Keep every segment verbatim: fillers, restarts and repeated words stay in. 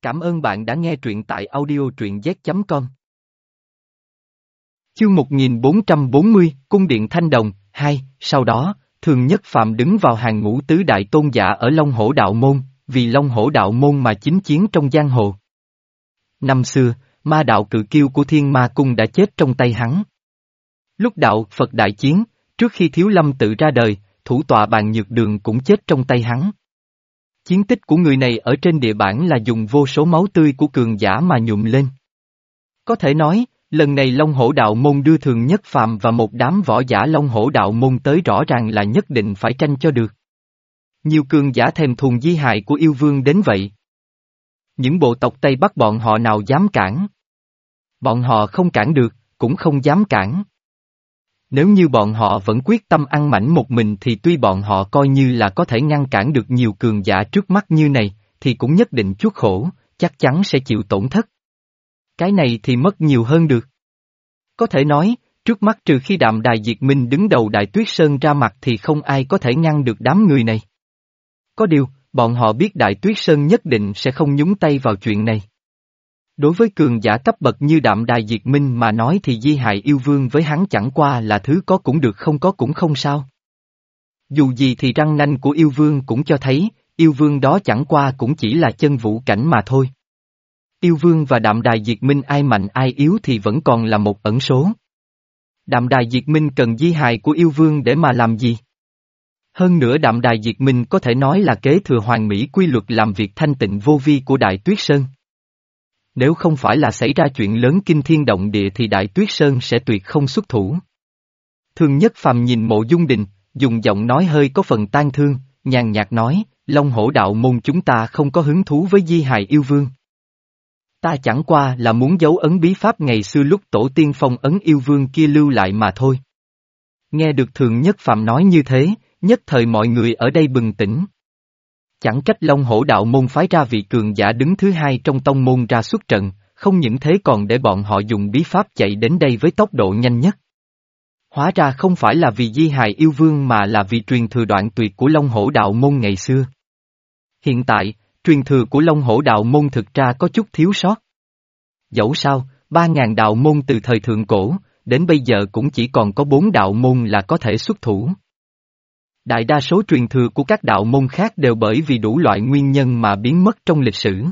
Cảm ơn bạn đã nghe truyện tại audio truyện z chấm com. Chương một nghìn bốn trăm bốn mươi, Cung điện Thanh Đồng, hai, sau đó, Thường Nhất Phạm đứng vào hàng ngũ tứ đại tôn giả ở Long Hổ Đạo Môn, vì Long Hổ Đạo Môn mà chinh chiến trong giang hồ. Năm xưa, ma đạo cự kiêu của Thiên Ma Cung đã chết trong tay hắn. Lúc đạo Phật đại chiến, trước khi Thiếu Lâm tự ra đời, thủ tọa Bàn Nhược Đường cũng chết trong tay hắn. Chiến tích của người này ở trên địa bản là dùng vô số máu tươi của cường giả mà nhuộm lên. Có thể nói, lần này Long Hổ Đạo Môn đưa Thường Nhất Phàm và một đám võ giả Long Hổ Đạo Môn tới rõ ràng là nhất định phải tranh cho được. Nhiều cường giả thèm thuồng di hại của yêu vương đến vậy. Những bộ tộc Tây Bắc bọn họ nào dám cản? Bọn họ không cản được, cũng không dám cản. Nếu như bọn họ vẫn quyết tâm ăn mảnh một mình thì tuy bọn họ coi như là có thể ngăn cản được nhiều cường giả trước mắt như này, thì cũng nhất định chuốc khổ, chắc chắn sẽ chịu tổn thất. Cái này thì mất nhiều hơn được. Có thể nói, trước mắt trừ khi Đạm Đài Diệt Minh đứng đầu Đại Tuyết Sơn ra mặt thì không ai có thể ngăn được đám người này. Có điều, bọn họ biết Đại Tuyết Sơn nhất định sẽ không nhúng tay vào chuyện này. Đối với cường giả cấp bậc như Đạm Đài Diệt Minh mà nói thì di hại yêu vương với hắn chẳng qua là thứ có cũng được không có cũng không sao. Dù gì thì răng nanh của yêu vương cũng cho thấy, yêu vương đó chẳng qua cũng chỉ là chân vũ cảnh mà thôi. Yêu vương và Đạm Đài Diệt Minh ai mạnh ai yếu thì vẫn còn là một ẩn số. Đạm Đài Diệt Minh cần di hại của yêu vương để mà làm gì? Hơn nữa Đạm Đài Diệt Minh có thể nói là kế thừa hoàn mỹ quy luật làm việc thanh tịnh vô vi của Đại Tuyết Sơn. Nếu không phải là xảy ra chuyện lớn kinh thiên động địa thì Đại Tuyết Sơn sẽ tuyệt không xuất thủ. Thường Nhất Phàm nhìn Mộ Dung Đình, dùng giọng nói hơi có phần tang thương, nhàn nhạt nói, Long Hổ Đạo Môn chúng ta không có hứng thú với di hài yêu vương. Ta chẳng qua là muốn giấu ấn bí pháp ngày xưa lúc tổ tiên phong ấn yêu vương kia lưu lại mà thôi. Nghe được Thường Nhất Phàm nói như thế, nhất thời mọi người ở đây bừng tỉnh. Chẳng trách Long Hổ Đạo Môn phái ra vị cường giả đứng thứ hai trong tông môn ra xuất trận, không những thế còn để bọn họ dùng bí pháp chạy đến đây với tốc độ nhanh nhất. Hóa ra không phải là vì di hài yêu vương mà là vì truyền thừa đoạn tuyệt của Long Hổ Đạo Môn ngày xưa. Hiện tại, truyền thừa của Long Hổ Đạo Môn thực ra có chút thiếu sót. Dẫu sao, ba ngàn đạo môn từ thời thượng cổ, đến bây giờ cũng chỉ còn có bốn đạo môn là có thể xuất thủ. Đại đa số truyền thừa của các đạo môn khác đều bởi vì đủ loại nguyên nhân mà biến mất trong lịch sử.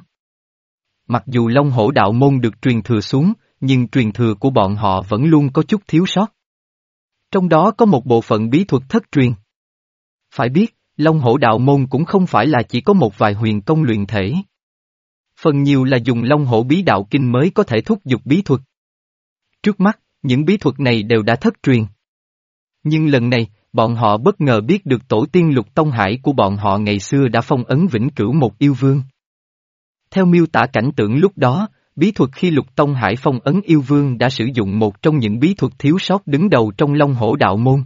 Mặc dù Long Hổ Đạo Môn được truyền thừa xuống, nhưng truyền thừa của bọn họ vẫn luôn có chút thiếu sót. Trong đó có một bộ phận bí thuật thất truyền. Phải biết, Long Hổ Đạo Môn cũng không phải là chỉ có một vài huyền công luyện thể. Phần nhiều là dùng Long Hổ Bí Đạo Kinh mới có thể thúc giục bí thuật. Trước mắt, những bí thuật này đều đã thất truyền. Nhưng lần này, bọn họ bất ngờ biết được tổ tiên Lục Tông Hải của bọn họ ngày xưa đã phong ấn vĩnh cửu một yêu vương. Theo miêu tả cảnh tượng lúc đó, bí thuật khi Lục Tông Hải phong ấn yêu vương đã sử dụng một trong những bí thuật thiếu sót đứng đầu trong Long Hổ Đạo Môn.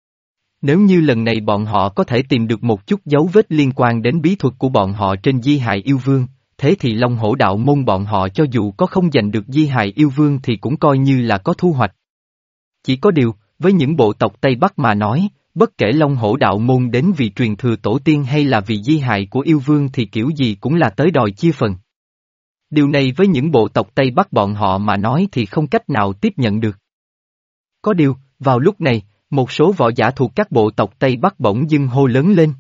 Nếu như lần này bọn họ có thể tìm được một chút dấu vết liên quan đến bí thuật của bọn họ trên di hài yêu vương, thế thì Long Hổ Đạo Môn bọn họ cho dù có không giành được di hài yêu vương thì cũng coi như là có thu hoạch. Chỉ có điều, với những bộ tộc Tây Bắc mà nói, bất kể Long Hổ Đạo Môn đến vì truyền thừa tổ tiên hay là vì di hại của yêu vương thì kiểu gì cũng là tới đòi chia phần. Điều này với những bộ tộc Tây Bắc bọn họ mà nói thì không cách nào tiếp nhận được. Có điều, vào lúc này, một số võ giả thuộc các bộ tộc Tây Bắc bỗng dưng hô lớn lên.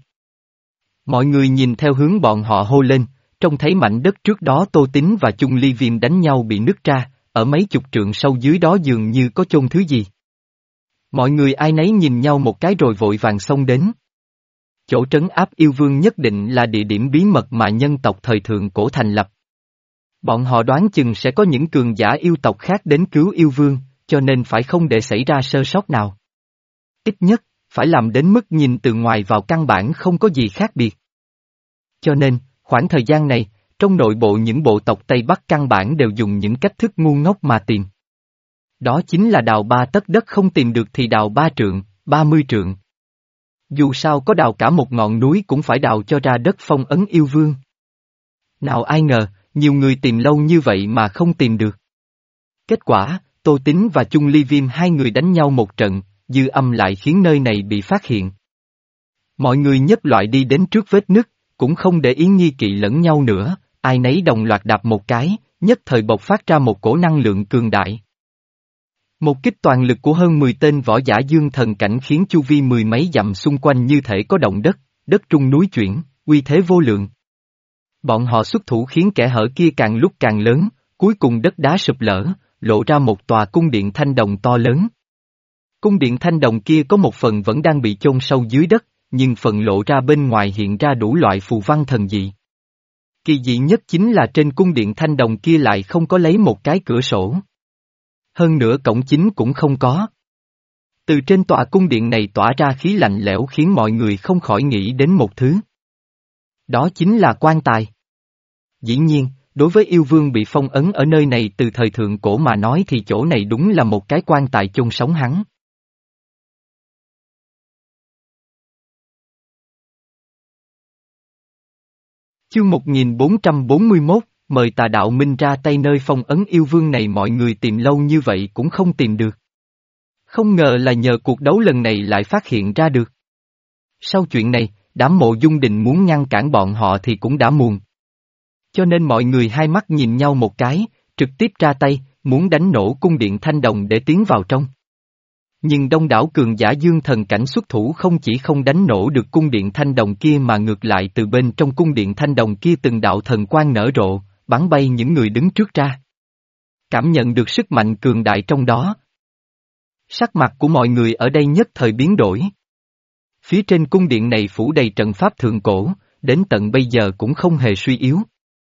Mọi người nhìn theo hướng bọn họ hô lên, trông thấy mảnh đất trước đó Tô Tín và Chung Ly Viêm đánh nhau bị nứt ra, ở mấy chục trượng sâu dưới đó dường như có chôn thứ gì. Mọi người ai nấy nhìn nhau một cái rồi vội vàng xông đến. Chỗ trấn áp yêu vương nhất định là địa điểm bí mật mà nhân tộc thời thượng cổ thành lập. Bọn họ đoán chừng sẽ có những cường giả yêu tộc khác đến cứu yêu vương, cho nên phải không để xảy ra sơ sót nào. Ít nhất, phải làm đến mức nhìn từ ngoài vào căn bản không có gì khác biệt. Cho nên, khoảng thời gian này, trong nội bộ những bộ tộc Tây Bắc căn bản đều dùng những cách thức ngu ngốc mà tìm. Đó chính là đào ba tấc đất không tìm được thì đào ba trượng, ba mươi trượng. Dù sao có đào cả một ngọn núi cũng phải đào cho ra đất phong ấn yêu vương. Nào ai ngờ, nhiều người tìm lâu như vậy mà không tìm được. Kết quả, Tô Tín và Chung Ly Viêm hai người đánh nhau một trận, dư âm lại khiến nơi này bị phát hiện. Mọi người nhất loại đi đến trước vết nứt, cũng không để ý nghi kỵ lẫn nhau nữa, ai nấy đồng loạt đạp một cái, nhất thời bộc phát ra một cổ năng lượng cường đại. Một kích toàn lực của hơn mười tên võ giả dương thần cảnh khiến chu vi mười mấy dặm xung quanh như thể có động đất, đất rung núi chuyển, uy thế vô lượng. Bọn họ xuất thủ khiến kẻ hở kia càng lúc càng lớn, cuối cùng đất đá sụp lở, lộ ra một tòa cung điện thanh đồng to lớn. Cung điện thanh đồng kia có một phần vẫn đang bị chôn sâu dưới đất, nhưng phần lộ ra bên ngoài hiện ra đủ loại phù văn thần dị. Kỳ dị nhất chính là trên cung điện thanh đồng kia lại không có lấy một cái cửa sổ. Hơn nữa cổng chính cũng không có. Từ trên tòa cung điện này tỏa ra khí lạnh lẽo khiến mọi người không khỏi nghĩ đến một thứ. Đó chính là quan tài. Dĩ nhiên, đối với yêu vương bị phong ấn ở nơi này từ thời thượng cổ mà nói thì chỗ này đúng là một cái quan tài chôn sống hắn. Chương một nghìn bốn trăm bốn mươi mốt, mời Tà Đạo Minh ra tay nơi phong ấn yêu vương này mọi người tìm lâu như vậy cũng không tìm được. Không ngờ là nhờ cuộc đấu lần này lại phát hiện ra được. Sau chuyện này, đám Mộ Dung Đình muốn ngăn cản bọn họ thì cũng đã muộn. Cho nên mọi người hai mắt nhìn nhau một cái, trực tiếp ra tay, muốn đánh nổ cung điện thanh đồng để tiến vào trong. Nhưng đông đảo cường giả dương thần cảnh xuất thủ không chỉ không đánh nổ được cung điện thanh đồng kia mà ngược lại từ bên trong cung điện thanh đồng kia từng đạo thần quang nở rộ, bắn bay những người đứng trước ra. Cảm nhận được sức mạnh cường đại trong đó. Sắc mặt của mọi người ở đây nhất thời biến đổi. Phía trên cung điện này phủ đầy trận pháp thượng cổ, đến tận bây giờ cũng không hề suy yếu.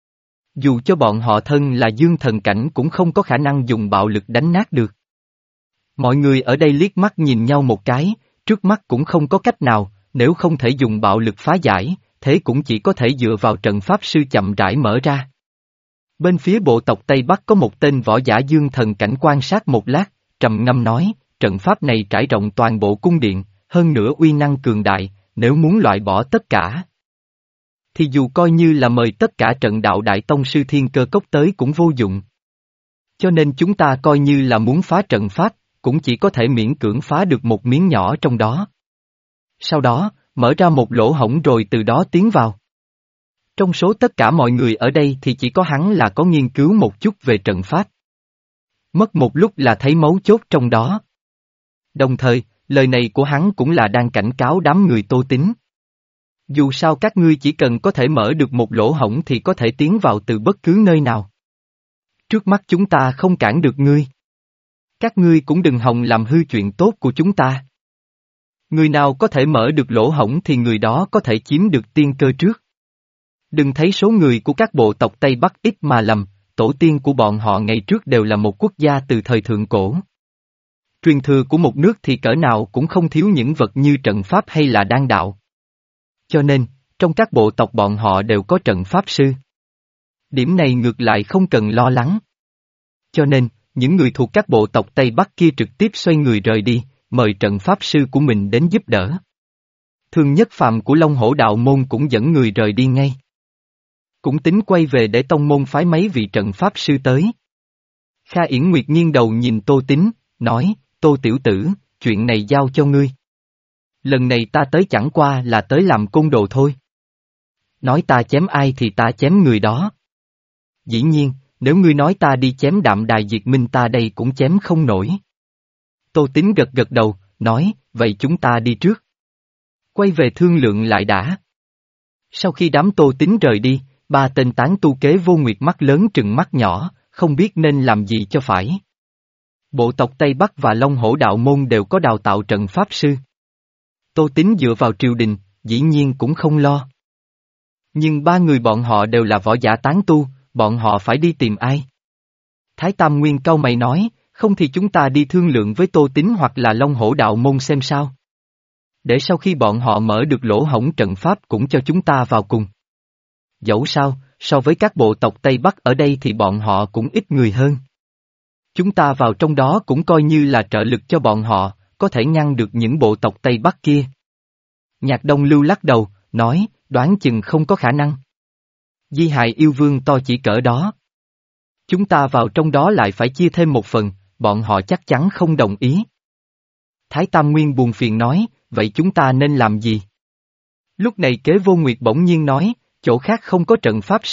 Dù cho bọn họ thân là dương thần cảnh cũng không có khả năng dùng bạo lực đánh nát được. Mọi người ở đây liếc mắt nhìn nhau một cái, trước mắt cũng không có cách nào, nếu không thể dùng bạo lực phá giải, thế cũng chỉ có thể dựa vào trận pháp sư chậm rãi mở ra. Bên phía bộ tộc Tây Bắc có một tên võ giả dương thần cảnh quan sát một lát, trầm ngâm nói, trận pháp này trải rộng toàn bộ cung điện, hơn nữa uy năng cường đại, nếu muốn loại bỏ tất cả. Thì dù coi như là mời tất cả trận đạo đại tông sư thiên cơ cốc tới cũng vô dụng. Cho nên chúng ta coi như là muốn phá trận pháp, cũng chỉ có thể miễn cưỡng phá được một miếng nhỏ trong đó. Sau đó, mở ra một lỗ hổng rồi từ đó tiến vào. Trong số tất cả mọi người ở đây thì chỉ có hắn là có nghiên cứu một chút về trận pháp. Mất một lúc là thấy mấu chốt trong đó. Đồng thời, lời này của hắn cũng là đang cảnh cáo đám người Tô Tín. Dù sao các ngươi chỉ cần có thể mở được một lỗ hổng thì có thể tiến vào từ bất cứ nơi nào. Trước mắt chúng ta không cản được ngươi. Các ngươi cũng đừng hòng làm hư chuyện tốt của chúng ta. Người nào có thể mở được lỗ hổng thì người đó có thể chiếm được tiên cơ trước. Đừng thấy số người của các bộ tộc Tây Bắc ít mà lầm, tổ tiên của bọn họ ngày trước đều là một quốc gia từ thời thượng cổ. Truyền thừa của một nước thì cỡ nào cũng không thiếu những vật như trận pháp hay là đan đạo. Cho nên, trong các bộ tộc bọn họ đều có trận pháp sư. Điểm này ngược lại không cần lo lắng. Cho nên, những người thuộc các bộ tộc Tây Bắc kia trực tiếp xoay người rời đi, mời trận pháp sư của mình đến giúp đỡ. Thương Nhất Phàm của Long Hổ Đạo Môn cũng dẫn người rời đi ngay. Cũng tính quay về để tông môn phái mấy vị trận pháp sư tới. Kha Yển Nguyệt nghiêng đầu nhìn Tô Tín, nói, Tô tiểu tử, chuyện này giao cho ngươi. Lần này ta tới chẳng qua là tới làm côn đồ thôi. Nói ta chém ai thì ta chém người đó. Dĩ nhiên, nếu ngươi nói ta đi chém Đạm Đài Diệt Minh ta đây cũng chém không nổi. Tô Tín gật gật đầu, nói, vậy chúng ta đi trước. Quay về thương lượng lại đã. Sau khi đám Tô Tín rời đi, ba tên tán tu kế vô nguyệt mắt lớn trừng mắt nhỏ, không biết nên làm gì cho phải. Bộ tộc Tây Bắc và Long Hổ Đạo Môn đều có đào tạo trận pháp sư. Tô Tín dựa vào triều đình, dĩ nhiên cũng không lo. Nhưng ba người bọn họ đều là võ giả tán tu, bọn họ phải đi tìm ai? Thái Tam Nguyên cau mày nói, không thì chúng ta đi thương lượng với Tô Tín hoặc là Long Hổ Đạo Môn xem sao. Để sau khi bọn họ mở được lỗ hổng trận pháp cũng cho chúng ta vào cùng. Dẫu sao, so với các bộ tộc Tây Bắc ở đây thì bọn họ cũng ít người hơn. Chúng ta vào trong đó cũng coi như là trợ lực cho bọn họ, có thể ngăn được những bộ tộc Tây Bắc kia. Nhạc Đông Lưu lắc đầu, nói, đoán chừng không có khả năng. Di hại yêu vương to chỉ cỡ đó. Chúng ta vào trong đó lại phải chia thêm một phần, bọn họ chắc chắn không đồng ý. Thái Tam Nguyên buồn phiền nói, vậy chúng ta nên làm gì? Lúc này Kế Vô Nguyệt bỗng nhiên nói, chỗ khác không có trận pháp sư,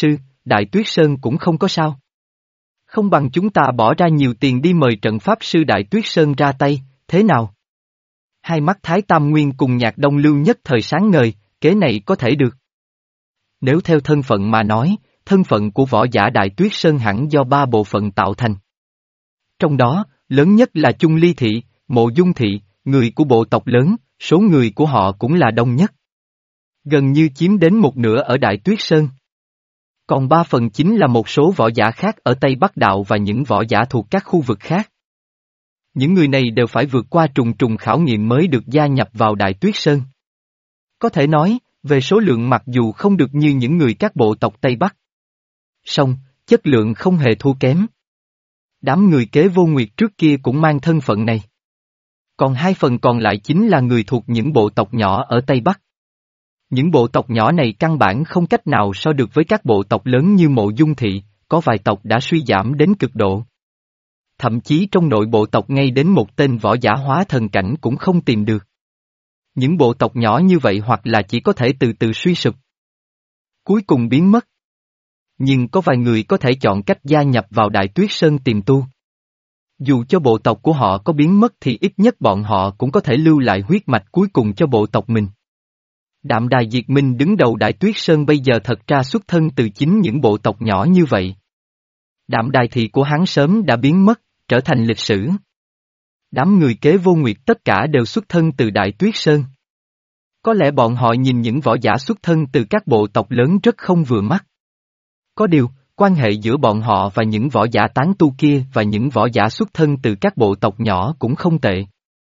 Đại Tuyết Sơn cũng không có sao. Không bằng chúng ta bỏ ra nhiều tiền đi mời trận pháp sư Đại Tuyết Sơn ra tay, thế nào? Hai mắt Thái Tam Nguyên cùng Nhạc Đông Lưu nhất thời sáng ngời, kế này có thể được. Nếu theo thân phận mà nói, thân phận của võ giả Đại Tuyết Sơn hẳn do ba bộ phận tạo thành. Trong đó, lớn nhất là Chung Ly Thị, Mộ Dung Thị, người của bộ tộc lớn, số người của họ cũng là đông nhất. Gần như chiếm đến một nửa ở Đại Tuyết Sơn. Còn ba phần chính là một số võ giả khác ở Tây Bắc Đạo và những võ giả thuộc các khu vực khác. Những người này đều phải vượt qua trùng trùng khảo nghiệm mới được gia nhập vào Đại Tuyết Sơn. Có thể nói, về số lượng mặc dù không được như những người các bộ tộc Tây Bắc. Song, chất lượng không hề thua kém. Đám người kế vô nguyệt trước kia cũng mang thân phận này. Còn hai phần còn lại chính là người thuộc những bộ tộc nhỏ ở Tây Bắc. Những bộ tộc nhỏ này căn bản không cách nào so được với các bộ tộc lớn như Mộ Dung Thị, có vài tộc đã suy giảm đến cực độ. Thậm chí trong nội bộ tộc ngay đến một tên võ giả hóa thần cảnh cũng không tìm được. Những bộ tộc nhỏ như vậy hoặc là chỉ có thể từ từ suy sụp, cuối cùng biến mất. Nhưng có vài người có thể chọn cách gia nhập vào Đại Tuyết Sơn tìm tu. Dù cho bộ tộc của họ có biến mất thì ít nhất bọn họ cũng có thể lưu lại huyết mạch cuối cùng cho bộ tộc mình. Đạm Đài Diệt Minh đứng đầu Đại Tuyết Sơn bây giờ thật ra xuất thân từ chính những bộ tộc nhỏ như vậy. Đạm Đài Thị của hắn sớm đã biến mất, trở thành lịch sử. Đám người kế vô nguyệt tất cả đều xuất thân từ Đại Tuyết Sơn. Có lẽ bọn họ nhìn những võ giả xuất thân từ các bộ tộc lớn rất không vừa mắt. Có điều, quan hệ giữa bọn họ và những võ giả tán tu kia và những võ giả xuất thân từ các bộ tộc nhỏ cũng không tệ.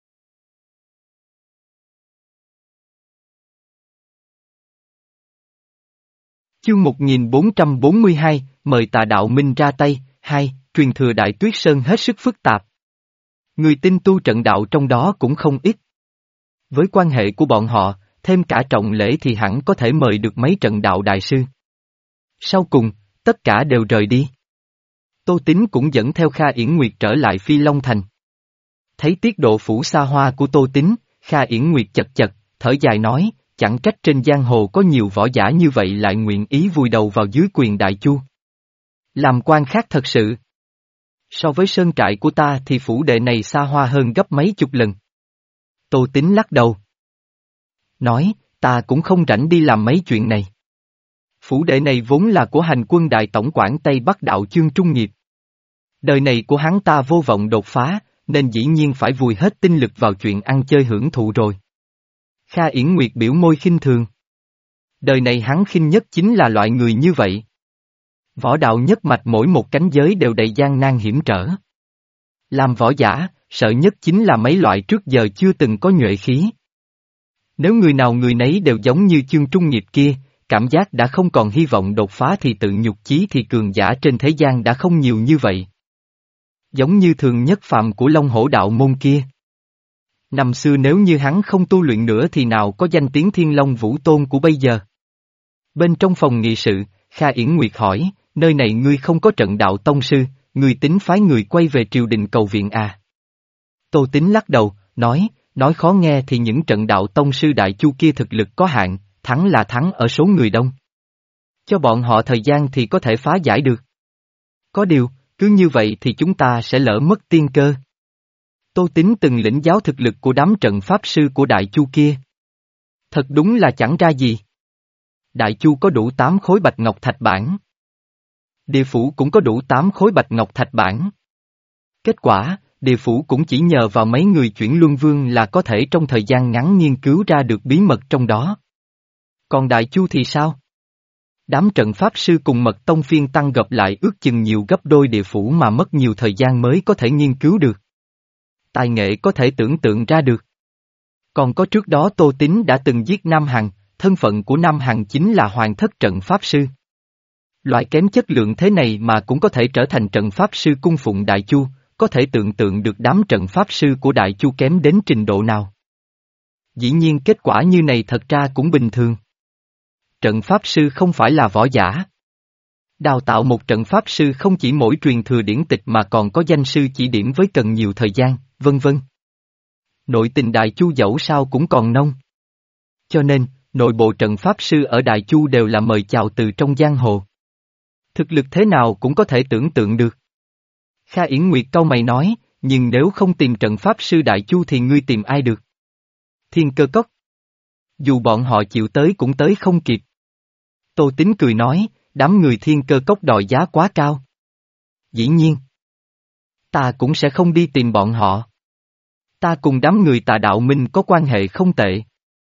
Chương một nghìn bốn trăm bốn mươi hai, mời Tà Đạo Minh ra tay, hai, truyền thừa Đại Tuyết Sơn hết sức phức tạp. Người tinh tu trận đạo trong đó cũng không ít. Với quan hệ của bọn họ, thêm cả trọng lễ thì hẳn có thể mời được mấy trận đạo đại sư. Sau cùng, tất cả đều rời đi. Tô Tín cũng dẫn theo Kha Yển Nguyệt trở lại Phi Long Thành. Thấy tiết độ phủ xa hoa của Tô Tín, Kha Yển Nguyệt chật chật, thở dài nói, chẳng trách trên giang hồ có nhiều võ giả như vậy lại nguyện ý vùi đầu vào dưới quyền đại chu. Làm quan khác thật sự. So với sơn trại của ta thì phủ đệ này xa hoa hơn gấp mấy chục lần. Tô Tín lắc đầu. Nói, ta cũng không rảnh đi làm mấy chuyện này. Phủ đệ này vốn là của hành quân đại tổng quản Tây Bắc Đạo Chương Trung Nghiệp. Đời này của hắn ta vô vọng đột phá, nên dĩ nhiên phải vùi hết tinh lực vào chuyện ăn chơi hưởng thụ rồi. Kha Yển Nguyệt biểu môi khinh thường. Đời này hắn khinh nhất chính là loại người như vậy. Võ đạo nhất mạch mỗi một cánh giới đều đầy gian nan hiểm trở. Làm võ giả, sợ nhất chính là mấy loại trước giờ chưa từng có nhuệ khí. Nếu người nào người nấy đều giống như Chương Trung Nghiệp kia, cảm giác đã không còn hy vọng đột phá thì tự nhục chí thì cường giả trên thế gian đã không nhiều như vậy. Giống như thường nhất phạm của Long Hổ Đạo Môn kia. Năm xưa nếu như hắn không tu luyện nữa thì nào có danh tiếng Thiên Long Vũ Tôn của bây giờ. Bên trong phòng nghị sự, Kha Yển Nguyệt hỏi, nơi này ngươi không có trận đạo tông sư, ngươi tính phái người quay về triều đình cầu viện à? Tô Tín lắc đầu, nói, nói khó nghe thì những trận đạo tông sư đại chu kia thực lực có hạn, thắng là thắng ở số người đông. Cho bọn họ thời gian thì có thể phá giải được. Có điều, cứ như vậy thì chúng ta sẽ lỡ mất tiên cơ. Tô Tín từng lĩnh giáo thực lực của đám trận pháp sư của Đại Chu kia. Thật đúng là chẳng ra gì. Đại Chu có đủ tám khối bạch ngọc thạch bản. Địa phủ cũng có đủ tám khối bạch ngọc thạch bản. Kết quả, địa phủ cũng chỉ nhờ vào mấy người chuyển luân vương là có thể trong thời gian ngắn nghiên cứu ra được bí mật trong đó. Còn Đại Chu thì sao? Đám trận pháp sư cùng mật tông phiên tăng gộp lại ước chừng nhiều gấp đôi địa phủ mà mất nhiều thời gian mới có thể nghiên cứu được. Tài nghệ có thể tưởng tượng ra được. Còn có trước đó Tô Tín đã từng giết Nam Hằng, thân phận của Nam Hằng chính là hoàng thất trận pháp sư. Loại kém chất lượng thế này mà cũng có thể trở thành trận pháp sư cung phụng Đại Chu, có thể tưởng tượng được đám trận pháp sư của Đại Chu kém đến trình độ nào. Dĩ nhiên kết quả như này thật ra cũng bình thường. Trận pháp sư không phải là võ giả. Đào tạo một trận pháp sư không chỉ mỗi truyền thừa điển tịch mà còn có danh sư chỉ điểm với cần nhiều thời gian, vân vân. Nội tình Đại Chu dẫu sao cũng còn nông. Cho nên, nội bộ trận pháp sư ở Đại Chu đều là mời chào từ trong giang hồ. Thực lực thế nào cũng có thể tưởng tượng được. Kha Yển Nguyệt cau mày nói, nhưng nếu không tìm trận pháp sư Đại Chu thì ngươi tìm ai được? Thiên Cơ Cốc. Dù bọn họ chịu tới cũng tới không kịp. Tô Tín cười nói, đám người Thiên Cơ Cốc đòi giá quá cao. Dĩ nhiên. Ta cũng sẽ không đi tìm bọn họ. Ta cùng đám người Tà Đạo Minh có quan hệ không tệ.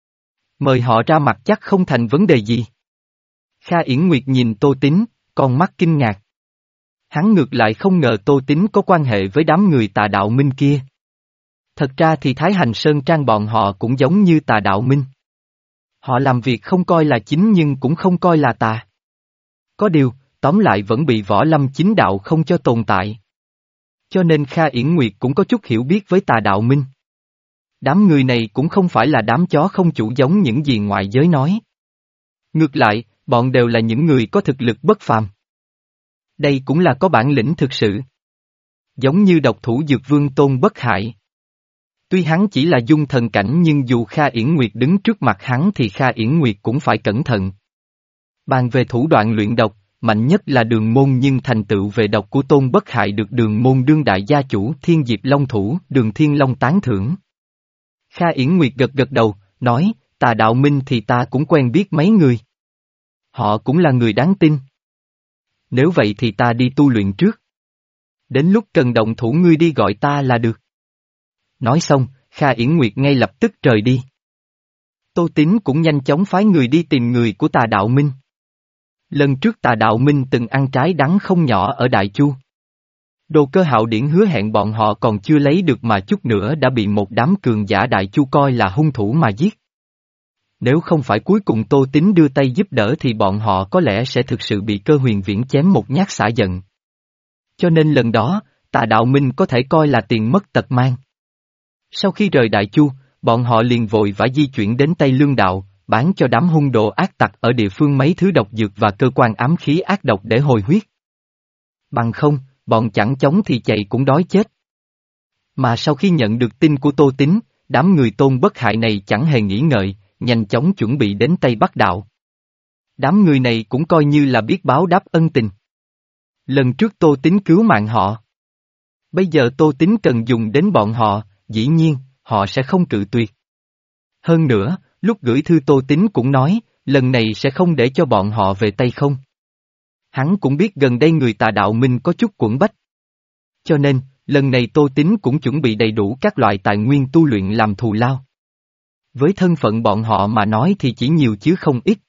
Mời họ ra mặt chắc không thành vấn đề gì. Kha Yển Nguyệt nhìn Tô Tín, con mắt kinh ngạc. Hắn ngược lại không ngờ Tô Tín có quan hệ với đám người Tà Đạo Minh kia. Thật ra thì Thái Hành Sơn Trang bọn họ cũng giống như Tà Đạo Minh. Họ làm việc không coi là chính nhưng cũng không coi là tà. Có điều, tóm lại vẫn bị võ lâm chính đạo không cho tồn tại. Cho nên Kha Yển Nguyệt cũng có chút hiểu biết với Tà Đạo Minh. Đám người này cũng không phải là đám chó không chủ giống những gì ngoại giới nói. Ngược lại, bọn đều là những người có thực lực bất phàm. Đây cũng là có bản lĩnh thực sự. Giống như độc thủ Dược Vương Tôn Bất Hại. Tuy hắn chỉ là dung thần cảnh nhưng dù Kha Yển Nguyệt đứng trước mặt hắn thì Kha Yển Nguyệt cũng phải cẩn thận. Bàn về thủ đoạn luyện độc, mạnh nhất là Đường Môn nhưng thành tựu về độc của Tôn Bất Hại được Đường Môn đương đại gia chủ Thiên Diệp Long Thủ, Đường Thiên Long tán thưởng. Kha Yển Nguyệt gật gật đầu, nói, Tà Đạo Minh thì ta cũng quen biết mấy người. Họ cũng là người đáng tin. Nếu vậy thì ta đi tu luyện trước. Đến lúc cần động thủ ngươi đi gọi ta là được. Nói xong, Kha Yển Nguyệt ngay lập tức rời đi. Tô Tín cũng nhanh chóng phái người đi tìm người của Tà Đạo Minh. Lần trước Tà Đạo Minh từng ăn trái đắng không nhỏ ở Đại Chu. Đồ Cơ Hạo Điển hứa hẹn bọn họ còn chưa lấy được mà chút nữa đã bị một đám cường giả Đại Chu coi là hung thủ mà giết. Nếu không phải cuối cùng Tô Tín đưa tay giúp đỡ thì bọn họ có lẽ sẽ thực sự bị Cơ Huyền Viễn chém một nhát xả giận. Cho nên lần đó, Tà Đạo Minh có thể coi là tiền mất tật mang. Sau khi rời Đại Chu, bọn họ liền vội vã di chuyển đến Tây Lương Đạo, bán cho đám hung đồ ác tặc ở địa phương mấy thứ độc dược và cơ quan ám khí ác độc để hồi huyết. Bằng không, bọn chẳng chống thì chạy cũng đói chết. Mà sau khi nhận được tin của Tô Tín, đám người Tôn Bất Hại này chẳng hề nghĩ ngợi, nhanh chóng chuẩn bị đến Tây Bắc Đạo. Đám người này cũng coi như là biết báo đáp ân tình. Lần trước Tô Tín cứu mạng họ. Bây giờ Tô Tín cần dùng đến bọn họ, dĩ nhiên, họ sẽ không cự tuyệt. Hơn nữa, lúc gửi thư Tô Tín cũng nói, lần này sẽ không để cho bọn họ về Tây không. Hắn cũng biết gần đây người Tà Đạo Minh có chút quẫn bách. Cho nên, lần này Tô Tín cũng chuẩn bị đầy đủ các loại tài nguyên tu luyện làm thù lao. Với thân phận bọn họ mà nói thì chỉ nhiều chứ không ít.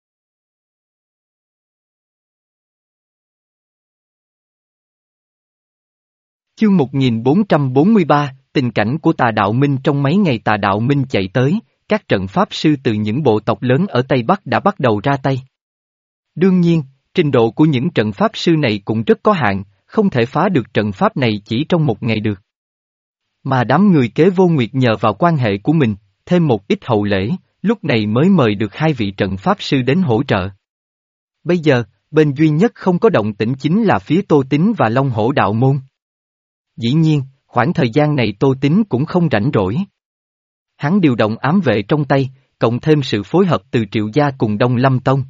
Chương một nghìn bốn trăm bốn mươi ba, tình cảnh của Tà Đạo Minh. Trong mấy ngày Tà Đạo Minh chạy tới, các trận pháp sư từ những bộ tộc lớn ở Tây Bắc đã bắt đầu ra tay. Đương nhiên, trình độ của những trận pháp sư này cũng rất có hạn, không thể phá được trận pháp này chỉ trong một ngày được. Mà đám người Kế Vô Nguyệt nhờ vào quan hệ của mình, thêm một ít hậu lễ, lúc này mới mời được hai vị trận pháp sư đến hỗ trợ. Bây giờ, bên duy nhất không có động tĩnh chính là phía Tô Tín và Long Hổ Đạo Môn. Dĩ nhiên, khoảng thời gian này Tô Tín cũng không rảnh rỗi. Hắn điều động ám vệ trong tay, cộng thêm sự phối hợp từ Triệu Gia cùng Đông Lâm Tông.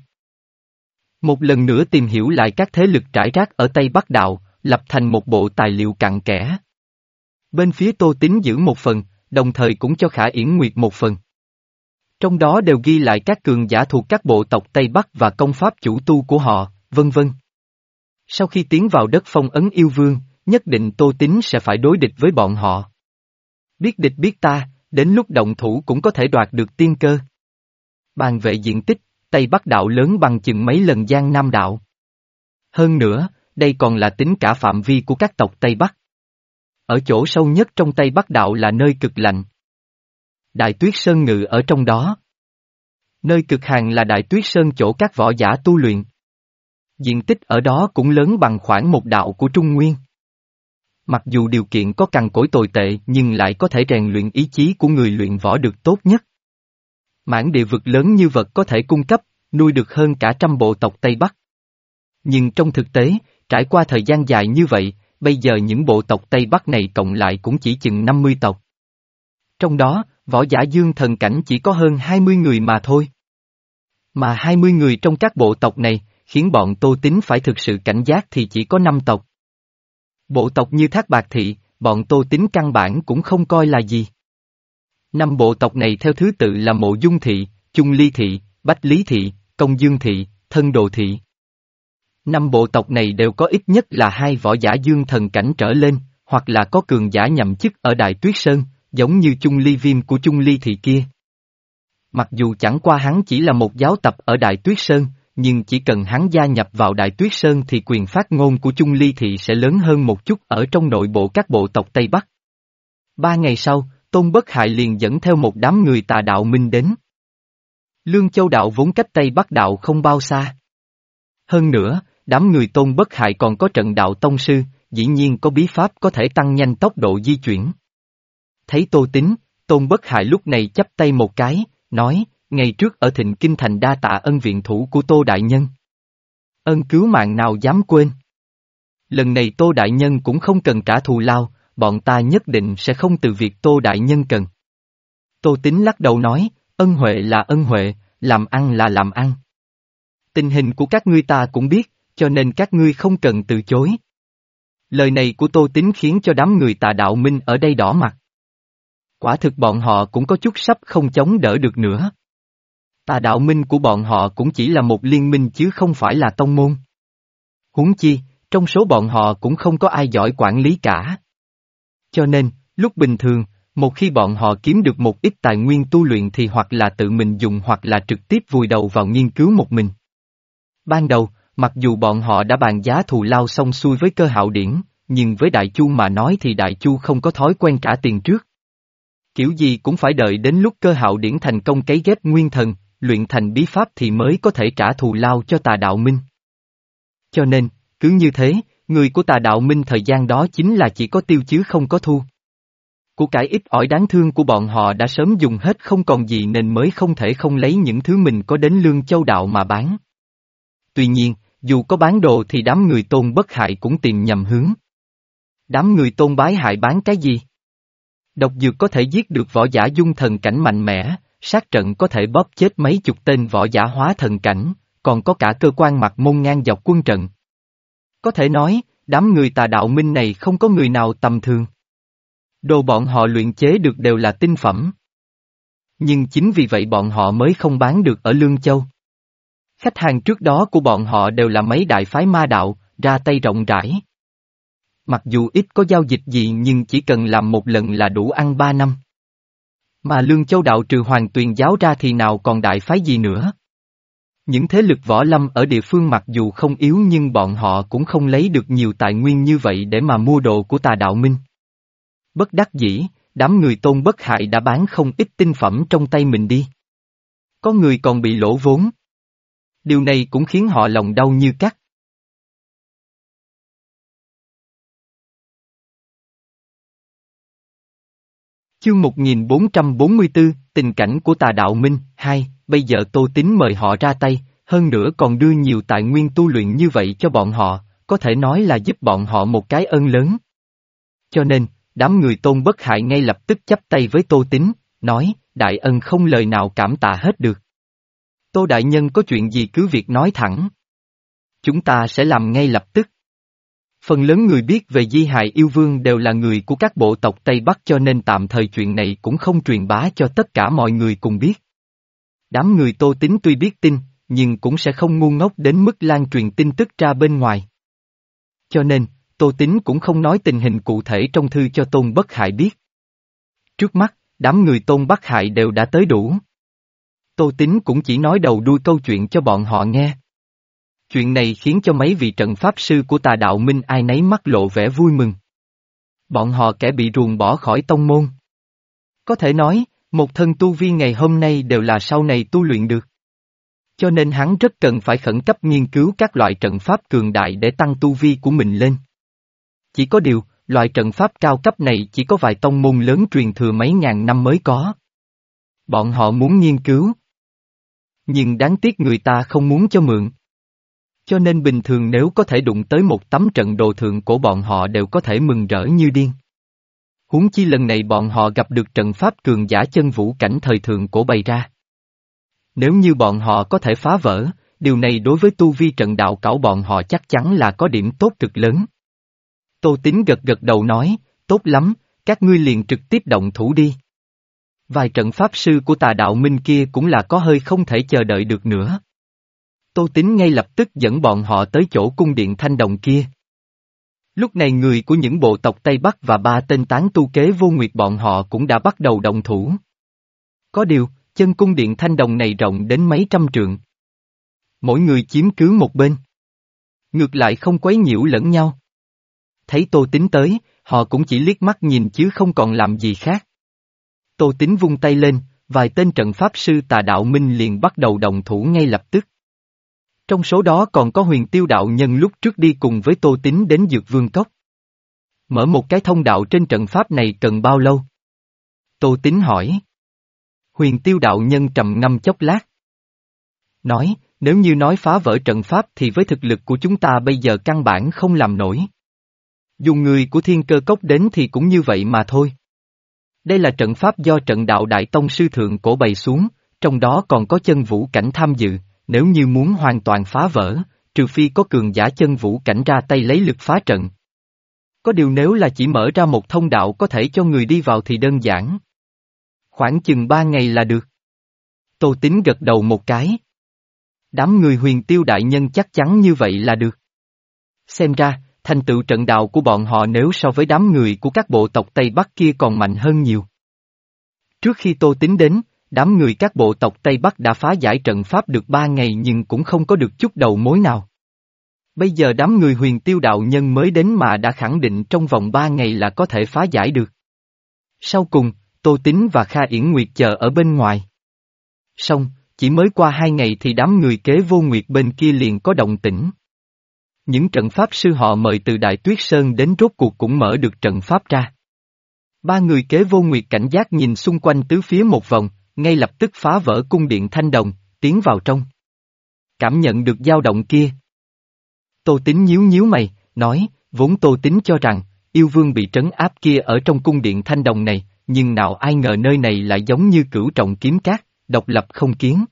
Một lần nữa tìm hiểu lại các thế lực trải rác ở Tây Bắc Đạo, lập thành một bộ tài liệu cặn kẽ. Bên phía Tô Tín giữ một phần, đồng thời cũng cho Khả Yển Nguyệt một phần. Trong đó đều ghi lại các cường giả thuộc các bộ tộc Tây Bắc và công pháp chủ tu của họ, vân vân. Sau khi tiến vào đất Phong Ấn Yêu Vương, nhất định Tô Tín sẽ phải đối địch với bọn họ. Biết địch biết ta, đến lúc động thủ cũng có thể đoạt được tiên cơ. Bàn về diện tích, Tây Bắc Đạo lớn bằng chừng mấy lần Giang Nam Đạo. Hơn nữa, đây còn là tính cả phạm vi của các tộc Tây Bắc. Ở chỗ sâu nhất trong Tây Bắc Đạo là nơi cực lạnh. Đại Tuyết Sơn ngự ở trong đó. Nơi cực hàn là Đại Tuyết Sơn chỗ các võ giả tu luyện. Diện tích ở đó cũng lớn bằng khoảng một đạo của Trung Nguyên. Mặc dù điều kiện có cằn cỗi tồi tệ nhưng lại có thể rèn luyện ý chí của người luyện võ được tốt nhất. Mảng địa vực lớn như vật có thể cung cấp, nuôi được hơn cả trăm bộ tộc Tây Bắc. Nhưng trong thực tế, trải qua thời gian dài như vậy, bây giờ những bộ tộc Tây Bắc này cộng lại cũng chỉ chừng năm mươi tộc. Trong đó, võ giả dương thần cảnh chỉ có hơn hai mươi người mà thôi. Mà hai mươi người trong các bộ tộc này, khiến bọn Tô Tín phải thực sự cảnh giác thì chỉ có năm tộc. Bộ tộc như Thác Bạt Thị, bọn Tô Tín căn bản cũng không coi là gì. Năm bộ tộc này theo thứ tự là Mộ Dung Thị, Chung Ly Thị, Bách Lý Thị, Công Dương Thị, Thân Đồ Thị. Năm bộ tộc này đều có ít nhất là hai võ giả dương thần cảnh trở lên, hoặc là có cường giả nhậm chức ở Đại Tuyết Sơn, giống như Chung Ly Viêm của Chung Ly Thị kia. Mặc dù chẳng qua hắn chỉ là một giáo tập ở Đại Tuyết Sơn, nhưng chỉ cần hắn gia nhập vào Đại Tuyết Sơn thì quyền phát ngôn của Chung Ly Thị sẽ lớn hơn một chút ở trong nội bộ các bộ tộc Tây Bắc. Ba ngày sau, Tôn Bất Hại liền dẫn theo một đám người Tà Đạo Minh đến. Lương Châu Đạo vốn cách Tây Bắc Đạo không bao xa. Hơn nữa, đám người Tôn Bất Hại còn có trận đạo tông sư, dĩ nhiên có bí pháp có thể tăng nhanh tốc độ di chuyển. Thấy Tô Tín, Tôn Bất Hại lúc này chắp tay một cái, nói, ngày trước ở Thịnh Kinh Thành đa tạ ân viện thủ của Tô Đại Nhân. Ân cứu mạng nào dám quên. Lần này Tô Đại Nhân cũng không cần trả thù lao, bọn ta nhất định sẽ không từ việc Tô Đại Nhân cần. Tô Tín lắc đầu nói, ân huệ là ân huệ, làm ăn là làm ăn. Tình hình của các ngươi ta cũng biết, cho nên các ngươi không cần từ chối. Lời này của Tô Tín khiến cho đám người Tà Đạo Minh ở đây đỏ mặt. Quả thực bọn họ cũng có chút sắp không chống đỡ được nữa. Tà Đạo Minh của bọn họ cũng chỉ là một liên minh chứ không phải là tông môn. Huống chi, trong số bọn họ cũng không có ai giỏi quản lý cả. Cho nên, lúc bình thường, một khi bọn họ kiếm được một ít tài nguyên tu luyện thì hoặc là tự mình dùng hoặc là trực tiếp vùi đầu vào nghiên cứu một mình. Ban đầu, mặc dù bọn họ đã bàn giá thù lao xong xuôi với Cơ Hạo Điển, nhưng với Đại Chu mà nói thì Đại Chu không có thói quen trả tiền trước. Kiểu gì cũng phải đợi đến lúc Cơ Hạo Điển thành công cấy ghép nguyên thần, luyện thành bí pháp thì mới có thể trả thù lao cho Tà Đạo Minh. Cho nên, cứ như thế, người của Tà Đạo Minh thời gian đó chính là chỉ có tiêu chứ không có thu. Của cải ít ỏi đáng thương của bọn họ đã sớm dùng hết không còn gì nên mới không thể không lấy những thứ mình có đến Lương Châu Đạo mà bán. Tuy nhiên, dù có bán đồ thì đám người Tôn Bất Hại cũng tìm nhầm hướng. Đám người Tôn Bái Hại bán cái gì? Độc dược có thể giết được võ giả dung thần cảnh mạnh mẽ, sát trận có thể bóp chết mấy chục tên võ giả hóa thần cảnh, còn có cả cơ quan mặt môn ngang dọc quân trận. Có thể nói, đám người Tà Đạo Minh này không có người nào tầm thường. Đồ bọn họ luyện chế được đều là tinh phẩm. Nhưng chính vì vậy bọn họ mới không bán được ở Lương Châu. Khách hàng trước đó của bọn họ đều là mấy đại phái ma đạo, ra tay rộng rãi. Mặc dù ít có giao dịch gì nhưng chỉ cần làm một lần là đủ ăn ba năm. Mà Lương Châu Đạo trừ Hoàng Tuyền Giáo ra thì nào còn đại phái gì nữa. Những thế lực võ lâm ở địa phương mặc dù không yếu nhưng bọn họ cũng không lấy được nhiều tài nguyên như vậy để mà mua đồ của Tà Đạo Minh. Bất đắc dĩ, đám người Tôn Bất Hại đã bán không ít tinh phẩm trong tay mình đi. Có người còn bị lỗ vốn. Điều này cũng khiến họ lòng đau như cắt. Chương một nghìn bốn trăm bốn mươi tư, tình cảnh của Tà Đạo Minh, hai, bây giờ Tô Tín mời họ ra tay, hơn nữa còn đưa nhiều tài nguyên tu luyện như vậy cho bọn họ, có thể nói là giúp bọn họ một cái ơn lớn. Cho nên, đám người Tôn Bất Hại ngay lập tức chắp tay với Tô Tín, nói, đại ân không lời nào cảm tạ hết được. Tô Đại Nhân có chuyện gì cứ việc nói thẳng. Chúng ta sẽ làm ngay lập tức. Phần lớn người biết về Di Hài Yêu Vương đều là người của các bộ tộc Tây Bắc cho nên tạm thời chuyện này cũng không truyền bá cho tất cả mọi người cùng biết. Đám người Tô Tín tuy biết tin, nhưng cũng sẽ không ngu ngốc đến mức lan truyền tin tức ra bên ngoài. Cho nên, Tô Tín cũng không nói tình hình cụ thể trong thư cho Tôn Bất Hại biết. Trước mắt, đám người Tôn Bất Hại đều đã tới đủ. Tô Tín cũng chỉ nói đầu đuôi câu chuyện cho bọn họ nghe. Chuyện này khiến cho mấy vị trận pháp sư của Tà Đạo Minh ai nấy mắt lộ vẻ vui mừng. Bọn họ kẻ bị ruồng bỏ khỏi tông môn. Có thể nói, một thân tu vi ngày hôm nay đều là sau này tu luyện được. Cho nên hắn rất cần phải khẩn cấp nghiên cứu các loại trận pháp cường đại để tăng tu vi của mình lên. Chỉ có điều, loại trận pháp cao cấp này chỉ có vài tông môn lớn truyền thừa mấy ngàn năm mới có. Bọn họ muốn nghiên cứu. Nhưng đáng tiếc người ta không muốn cho mượn. Cho nên bình thường nếu có thể đụng tới một tấm trận đồ thượng cổ bọn họ đều có thể mừng rỡ như điên. Huống chi lần này bọn họ gặp được trận pháp cường giả chân vũ cảnh thời thượng cổ bày ra. Nếu như bọn họ có thể phá vỡ, điều này đối với tu vi trận đạo cảo bọn họ chắc chắn là có điểm tốt cực lớn. Tô Tín gật gật đầu nói, tốt lắm, các ngươi liền trực tiếp động thủ đi. Vài trận pháp sư của tà đạo minh kia cũng là có hơi không thể chờ đợi được nữa. Tô Tín ngay lập tức dẫn bọn họ tới chỗ cung điện thanh đồng kia. Lúc này người của những bộ tộc Tây Bắc và ba tên tán tu kế vô nguyệt bọn họ cũng đã bắt đầu động thủ. Có điều, chân cung điện thanh đồng này rộng đến mấy trăm trượng. Mỗi người chiếm cứ một bên. Ngược lại không quấy nhiễu lẫn nhau. Thấy Tô Tín tới, họ cũng chỉ liếc mắt nhìn chứ không còn làm gì khác. Tô Tín vung tay lên, vài tên trận pháp sư tà đạo minh liền bắt đầu động thủ ngay lập tức. Trong số đó còn có Huyền Tiêu đạo nhân lúc trước đi cùng với Tô Tín đến Dược Vương Cốc. Mở một cái thông đạo trên trận pháp này cần bao lâu? Tô Tín hỏi. Huyền Tiêu đạo nhân trầm ngâm chốc lát. Nói, nếu như nói phá vỡ trận pháp thì với thực lực của chúng ta bây giờ căn bản không làm nổi. Dùng người của Thiên Cơ Cốc đến thì cũng như vậy mà thôi. Đây là trận pháp do trận đạo Đại Tông Sư Thượng Cổ bày xuống, trong đó còn có chân vũ cảnh tham dự, nếu như muốn hoàn toàn phá vỡ, trừ phi có cường giả chân vũ cảnh ra tay lấy lực phá trận. Có điều nếu là chỉ mở ra một thông đạo có thể cho người đi vào thì đơn giản. Khoảng chừng ba ngày là được. Tô Tín gật đầu một cái. Đám người Huyền Tiêu đại nhân chắc chắn như vậy là được. Xem ra, thành tựu trận đạo của bọn họ nếu so với đám người của các bộ tộc Tây Bắc kia còn mạnh hơn nhiều. Trước khi Tô Tín đến, đám người các bộ tộc Tây Bắc đã phá giải trận pháp được ba ngày nhưng cũng không có được chút đầu mối nào. Bây giờ đám người Huyền Tiêu đạo nhân mới đến mà đã khẳng định trong vòng ba ngày là có thể phá giải được. Sau cùng, Tô Tín và Kha Yển Nguyệt chờ ở bên ngoài. Xong, chỉ mới qua hai ngày thì đám người kế vô nguyệt bên kia liền có động tĩnh. Những trận pháp sư họ mời từ Đại Tuyết Sơn đến rốt cuộc cũng mở được trận pháp ra. Ba người kế vô nguyệt cảnh giác nhìn xung quanh tứ phía một vòng, ngay lập tức phá vỡ cung điện thanh đồng, tiến vào trong. Cảm nhận được dao động kia. Tô Tín nhíu nhíu mày, nói, vốn Tô Tín cho rằng, yêu vương bị trấn áp kia ở trong cung điện thanh đồng này, nhưng nào ai ngờ nơi này lại giống như cửu trọng kiếm cát, độc lập không kiến.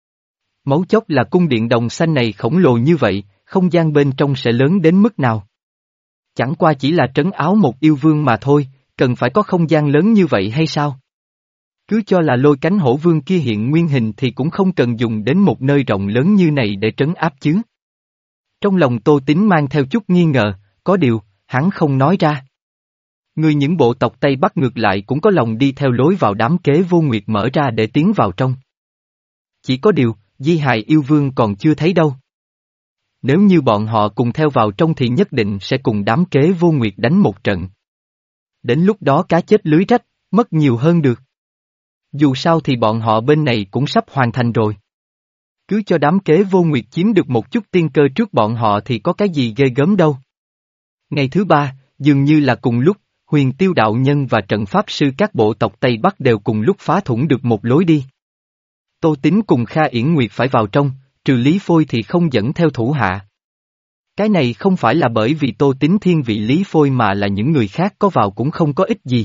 Mấu chốt là cung điện đồng xanh này khổng lồ như vậy, không gian bên trong sẽ lớn đến mức nào. Chẳng qua chỉ là trấn áo một yêu vương mà thôi, cần phải có không gian lớn như vậy hay sao? Cứ cho là lôi cánh hổ vương kia hiện nguyên hình thì cũng không cần dùng đến một nơi rộng lớn như này để trấn áp chứ. Trong lòng Tô Tín mang theo chút nghi ngờ, có điều, hắn không nói ra. Người những bộ tộc Tây Bắc ngược lại cũng có lòng đi theo lối vào đám kế vô nguyệt mở ra để tiến vào trong. Chỉ có điều, di hài yêu vương còn chưa thấy đâu. Nếu như bọn họ cùng theo vào trong thì nhất định sẽ cùng đám kế vô nguyệt đánh một trận. Đến lúc đó cá chết lưới rách, mất nhiều hơn được. Dù sao thì bọn họ bên này cũng sắp hoàn thành rồi. Cứ cho đám kế vô nguyệt chiếm được một chút tiên cơ trước bọn họ thì có cái gì ghê gớm đâu. Ngày thứ ba, dường như là cùng lúc, Huyền Tiêu đạo nhân và trận pháp sư các bộ tộc Tây Bắc đều cùng lúc phá thủng được một lối đi. Tô Tín cùng Kha Yển Nguyệt phải vào trong, trừ Lý Phôi thì không dẫn theo thủ hạ. Cái này không phải là bởi vì Tô Tín thiên vị Lý Phôi mà là những người khác có vào cũng không có ích gì.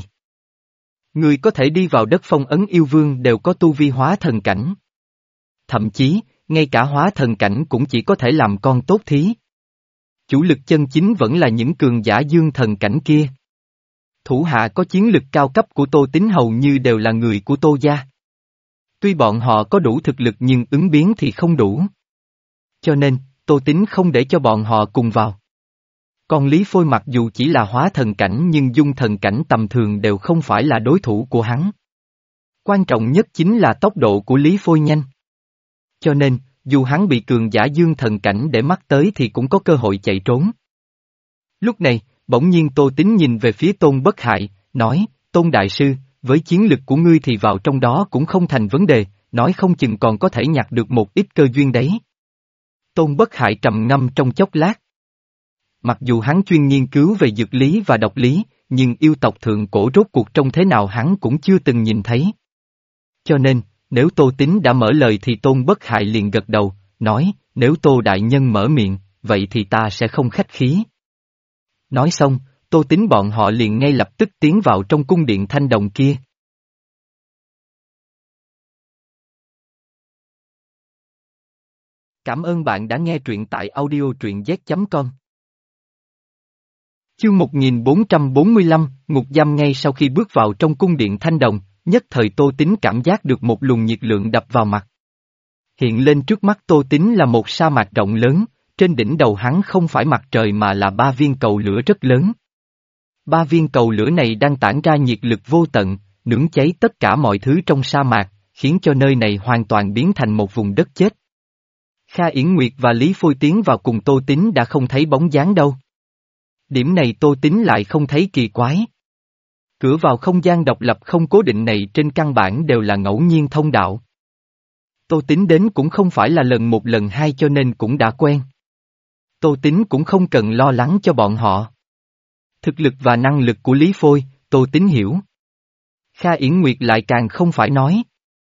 Người có thể đi vào đất phong ấn yêu vương đều có tu vi hóa thần cảnh. Thậm chí, ngay cả hóa thần cảnh cũng chỉ có thể làm con tốt thí. Chủ lực chân chính vẫn là những cường giả dương thần cảnh kia. Thủ hạ có chiến lực cao cấp của Tô Tín hầu như đều là người của Tô gia. Tuy bọn họ có đủ thực lực nhưng ứng biến thì không đủ. Cho nên, Tô Tín không để cho bọn họ cùng vào. Còn Lý Phôi mặc dù chỉ là hóa thần cảnh nhưng dung thần cảnh tầm thường đều không phải là đối thủ của hắn. Quan trọng nhất chính là tốc độ của Lý Phôi nhanh. Cho nên, dù hắn bị cường giả dương thần cảnh để mắt tới thì cũng có cơ hội chạy trốn. Lúc này, bỗng nhiên Tô Tín nhìn về phía Tôn Bất Hại, nói, Tôn Đại Sư, với chiến lực của ngươi thì vào trong đó cũng không thành vấn đề, nói không chừng còn có thể nhặt được một ít cơ duyên đấy. Tôn Bất Hại trầm ngâm trong chốc lát. Mặc dù hắn chuyên nghiên cứu về dược lý và độc lý, nhưng yêu tộc thượng cổ rốt cuộc trông thế nào hắn cũng chưa từng nhìn thấy. Cho nên, nếu Tô Tín đã mở lời thì Tôn Bất Hại liền gật đầu, nói, nếu Tô Đại Nhân mở miệng, vậy thì ta sẽ không khách khí. Nói xong, Tô Tín bọn họ liền ngay lập tức tiến vào trong cung điện thanh đồng kia. Cảm ơn bạn đã nghe truyện tại audio truyện z chấm com. Chương một nghìn bốn trăm bốn mươi lăm, ngục giam. Ngay sau khi bước vào trong cung điện Thanh Đồng, nhất thời Tô Tín cảm giác được một luồng nhiệt lượng đập vào mặt. Hiện lên trước mắt Tô Tín là một sa mạc rộng lớn, trên đỉnh đầu hắn không phải mặt trời mà là ba viên cầu lửa rất lớn. Ba viên cầu lửa này đang tản ra nhiệt lực vô tận, nướng cháy tất cả mọi thứ trong sa mạc, khiến cho nơi này hoàn toàn biến thành một vùng đất chết. Kha Yển Nguyệt và Lý Phôi tiến vào cùng Tô Tín đã không thấy bóng dáng đâu. Điểm này Tô Tín lại không thấy kỳ quái. Cửa vào không gian độc lập không cố định này trên căn bản đều là ngẫu nhiên thông đạo. Tô Tín đến cũng không phải là lần một lần hai cho nên cũng đã quen. Tô Tín cũng không cần lo lắng cho bọn họ. Thực lực và năng lực của Lý Phôi, Tô Tín hiểu. Kha Yển Nguyệt lại càng không phải nói.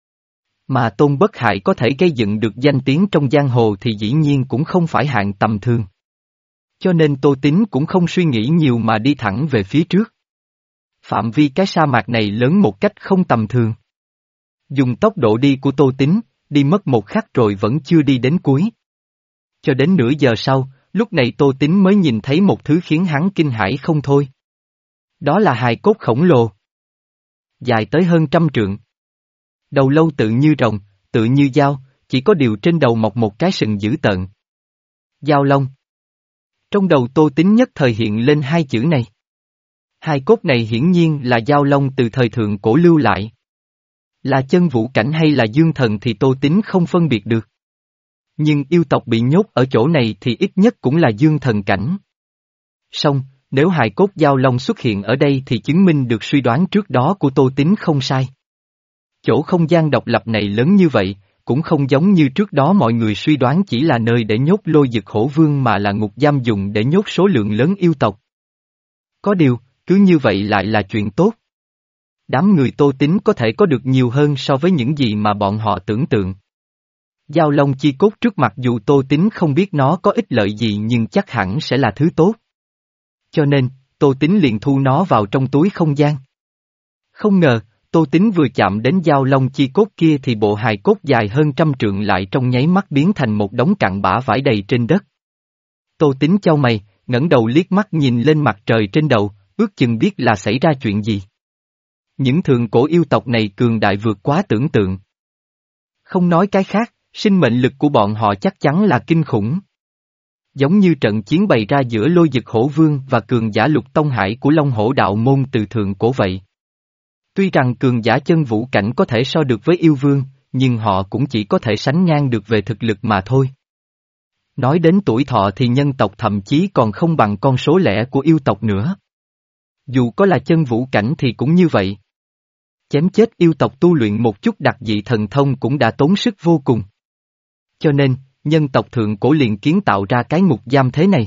Mà Tôn Bất Hại có thể gây dựng được danh tiếng trong giang hồ thì dĩ nhiên cũng không phải hạng tầm thường. Cho nên Tô Tín cũng không suy nghĩ nhiều mà đi thẳng về phía trước. Phạm vi cái sa mạc này lớn một cách không tầm thường. Dùng tốc độ đi của Tô Tín, đi mất một khắc rồi vẫn chưa đi đến cuối. Cho đến nửa giờ sau, lúc này Tô Tín mới nhìn thấy một thứ khiến hắn kinh hãi không thôi. Đó là hài cốt khổng lồ. Dài tới hơn trăm trượng. Đầu lâu tự như rồng, tự như dao, chỉ có điều trên đầu mọc một cái sừng dữ tợn. Dao long. Trong đầu Tô Tín nhất thời hiện lên hai chữ này. Hai cốt này hiển nhiên là dao long từ thời thượng cổ lưu lại. Là chân vũ cảnh hay là dương thần thì Tô Tín không phân biệt được. Nhưng yêu tộc bị nhốt ở chỗ này thì ít nhất cũng là dương thần cảnh. Song, nếu hài cốt dao long xuất hiện ở đây thì chứng minh được suy đoán trước đó của Tô Tín không sai. Chỗ không gian độc lập này lớn như vậy, cũng không giống như trước đó mọi người suy đoán chỉ là nơi để nhốt Lôi Dực Hổ Vương mà là ngục giam dùng để nhốt số lượng lớn yêu tộc. Có điều, cứ như vậy lại là chuyện tốt. Đám người Tô Tín có thể có được nhiều hơn so với những gì mà bọn họ tưởng tượng. Dao long chi cốt trước mặt dù Tô Tín không biết nó có ích lợi gì nhưng chắc hẳn sẽ là thứ tốt. Cho nên, Tô Tín liền thu nó vào trong túi không gian. Không ngờ, Tô Tín vừa chạm đến dao long chi cốt kia thì bộ hài cốt dài hơn trăm trượng lại trong nháy mắt biến thành một đống cặn bã vãi đầy trên đất. Tô Tín chau mày, ngẩng đầu liếc mắt nhìn lên mặt trời trên đầu, ước chừng biết là xảy ra chuyện gì. Những thượng cổ yêu tộc này cường đại vượt quá tưởng tượng. Không nói cái khác, sinh mệnh lực của bọn họ chắc chắn là kinh khủng. Giống như trận chiến bày ra giữa Lôi Dực Hổ Vương và cường giả Lục Tông Hải của Long Hổ Đạo Môn từ thượng cổ vậy. Tuy rằng cường giả chân vũ cảnh có thể so được với yêu vương, nhưng họ cũng chỉ có thể sánh ngang được về thực lực mà thôi. Nói đến tuổi thọ thì nhân tộc thậm chí còn không bằng con số lẻ của yêu tộc nữa. Dù có là chân vũ cảnh thì cũng như vậy. Chém chết yêu tộc tu luyện một chút đặc dị thần thông cũng đã tốn sức vô cùng. Cho nên, nhân tộc thượng cổ liền kiến tạo ra cái ngục giam thế này.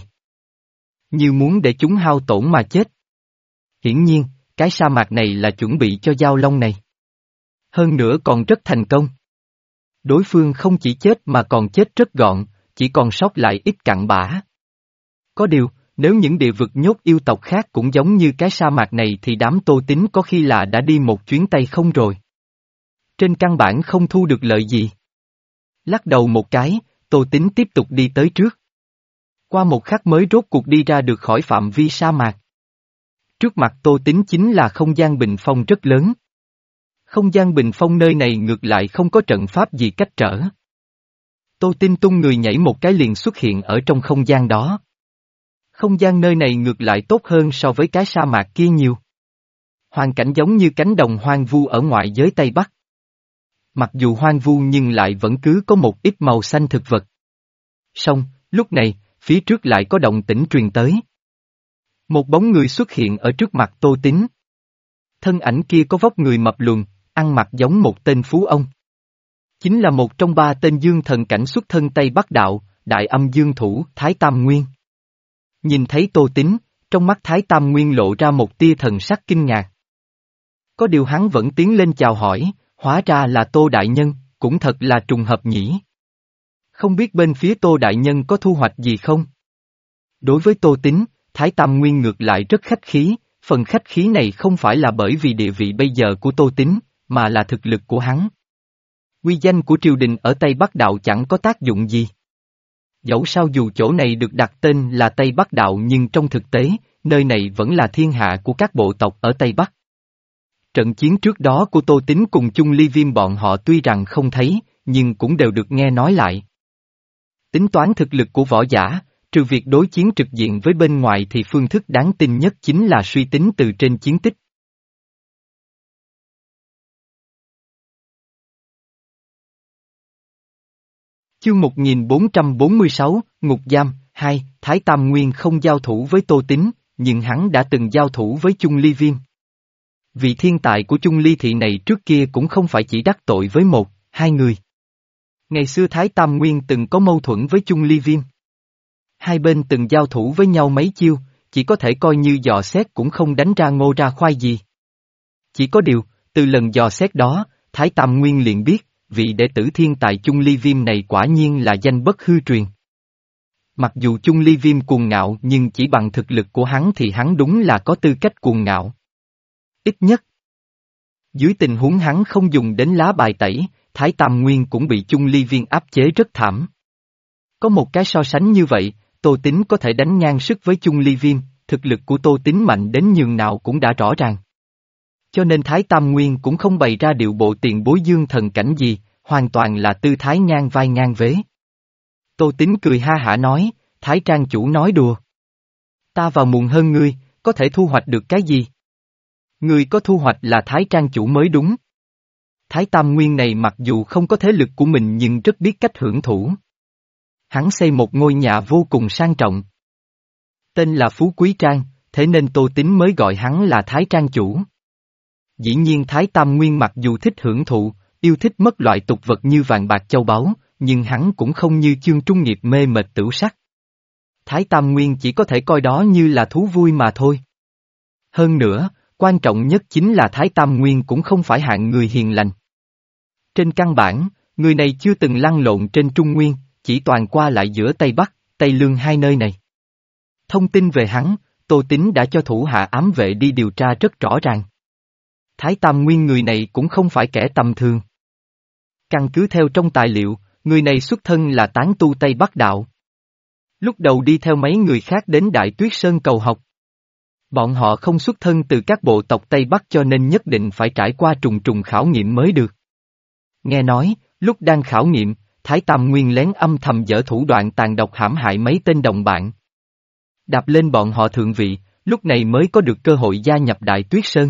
Như muốn để chúng hao tổn mà chết. Hiển nhiên, cái sa mạc này là chuẩn bị cho dao long này. Hơn nữa còn rất thành công. Đối phương không chỉ chết mà còn chết rất gọn, chỉ còn sót lại ít cặn bã. Có điều, nếu những địa vực nhốt yêu tộc khác cũng giống như cái sa mạc này thì đám Tô Tín có khi là đã đi một chuyến tay không rồi. Trên căn bản không thu được lợi gì. Lắc đầu một cái, Tô Tín tiếp tục đi tới trước. Qua một khắc mới rốt cuộc đi ra được khỏi phạm vi sa mạc. Trước mặt Tô Tín chính là không gian bình phong rất lớn. Không gian bình phong nơi này ngược lại không có trận pháp gì cách trở. Tô Tín tung người nhảy một cái liền xuất hiện ở trong không gian đó. Không gian nơi này ngược lại tốt hơn so với cái sa mạc kia nhiều. Hoàn cảnh giống như cánh đồng hoang vu ở ngoại giới Tây Bắc. Mặc dù hoang vu nhưng lại vẫn cứ có một ít màu xanh thực vật. Song, lúc này, phía trước lại có động tĩnh truyền tới. Một bóng người xuất hiện ở trước mặt Tô Tín. Thân ảnh kia có vóc người mập lùn, ăn mặc giống một tên phú ông. Chính là một trong ba tên dương thần cảnh xuất thân Tây Bắc Đạo, Đại Âm Dương Thủ, Thái Tam Nguyên. Nhìn thấy Tô Tín, trong mắt Thái Tam Nguyên lộ ra một tia thần sắc kinh ngạc. Có điều hắn vẫn tiến lên chào hỏi, hóa ra là Tô Đại Nhân, cũng thật là trùng hợp nhỉ. Không biết bên phía Tô Đại Nhân có thu hoạch gì không? Đối với Tô Tín, Thái Tam Nguyên ngược lại rất khách khí, phần khách khí này không phải là bởi vì địa vị bây giờ của Tô Tín, mà là thực lực của hắn. Uy danh của triều đình ở Tây Bắc Đạo chẳng có tác dụng gì. Dẫu sao dù chỗ này được đặt tên là Tây Bắc Đạo nhưng trong thực tế, nơi này vẫn là thiên hạ của các bộ tộc ở Tây Bắc. Trận chiến trước đó của Tô Tín cùng chung ly viêm bọn họ tuy rằng không thấy, nhưng cũng đều được nghe nói lại. Tính toán thực lực của võ giả, trừ việc đối chiến trực diện với bên ngoài thì phương thức đáng tin nhất chính là suy tính từ trên chiến tích. Chương một nghìn bốn trăm bốn mươi sáu, Ngục Giam, hai, Thái Tam Nguyên không giao thủ với Tô Tín, nhưng hắn đã từng giao thủ với Chung Ly Viêm. Vị thiên tài của Chung Ly thị này trước kia cũng không phải chỉ đắc tội với một, hai người. Ngày xưa Thái Tam Nguyên từng có mâu thuẫn với Chung Ly Viêm. Hai bên từng giao thủ với nhau mấy chiêu, chỉ có thể coi như dò xét cũng không đánh ra ngô ra khoai gì. Chỉ có điều, từ lần dò xét đó, Thái Tam Nguyên liền biết, vị đệ tử thiên tài Chung Ly Viêm này quả nhiên là danh bất hư truyền. Mặc dù Chung Ly Viêm cuồng ngạo nhưng chỉ bằng thực lực của hắn thì hắn đúng là có tư cách cuồng ngạo. Ít nhất, dưới tình huống hắn không dùng đến lá bài tẩy, Thái Tam Nguyên cũng bị Chung Ly Viêm áp chế rất thảm. Có một cái so sánh như vậy, Tô Tín có thể đánh ngang sức với Chung Ly Viêm, thực lực của Tô Tín mạnh đến nhường nào cũng đã rõ ràng. Cho nên Thái Tam Nguyên cũng không bày ra điệu bộ tiền bối dương thần cảnh gì, hoàn toàn là tư thái ngang vai ngang vế. Tô Tín cười ha hả nói, Thái Trang chủ nói đùa. Ta vào muộn hơn ngươi, có thể thu hoạch được cái gì? Ngươi có thu hoạch là Thái Trang chủ mới đúng. Thái Tam Nguyên này mặc dù không có thế lực của mình nhưng rất biết cách hưởng thụ. Hắn xây một ngôi nhà vô cùng sang trọng. Tên là Phú Quý Trang, thế nên Tô Tín mới gọi hắn là Thái Trang chủ. Dĩ nhiên Thái Tam Nguyên mặc dù thích hưởng thụ, yêu thích mất loại tục vật như vàng bạc châu báu, nhưng hắn cũng không như Chương Trung Nghiệp mê mệt tửu sắc. Thái Tam Nguyên chỉ có thể coi đó như là thú vui mà thôi. Hơn nữa, quan trọng nhất chính là Thái Tam Nguyên cũng không phải hạng người hiền lành. Trên căn bản, người này chưa từng lăn lộn trên Trung Nguyên, chỉ toàn qua lại giữa Tây Bắc, Tây Lương hai nơi này. Thông tin về hắn, Tô Tín đã cho thủ hạ ám vệ đi điều tra rất rõ ràng. Thái Tam Nguyên người này cũng không phải kẻ tầm thường. Căn cứ theo trong tài liệu, người này xuất thân là tán tu Tây Bắc Đạo. Lúc đầu đi theo mấy người khác đến Đại Tuyết Sơn cầu học. Bọn họ không xuất thân từ các bộ tộc Tây Bắc cho nên nhất định phải trải qua trùng trùng khảo nghiệm mới được. Nghe nói, lúc đang khảo nghiệm, Thái Tam Nguyên lén âm thầm dở thủ đoạn tàn độc hãm hại mấy tên đồng bạn. Đạp lên bọn họ thượng vị, lúc này mới có được cơ hội gia nhập Đại Tuyết Sơn.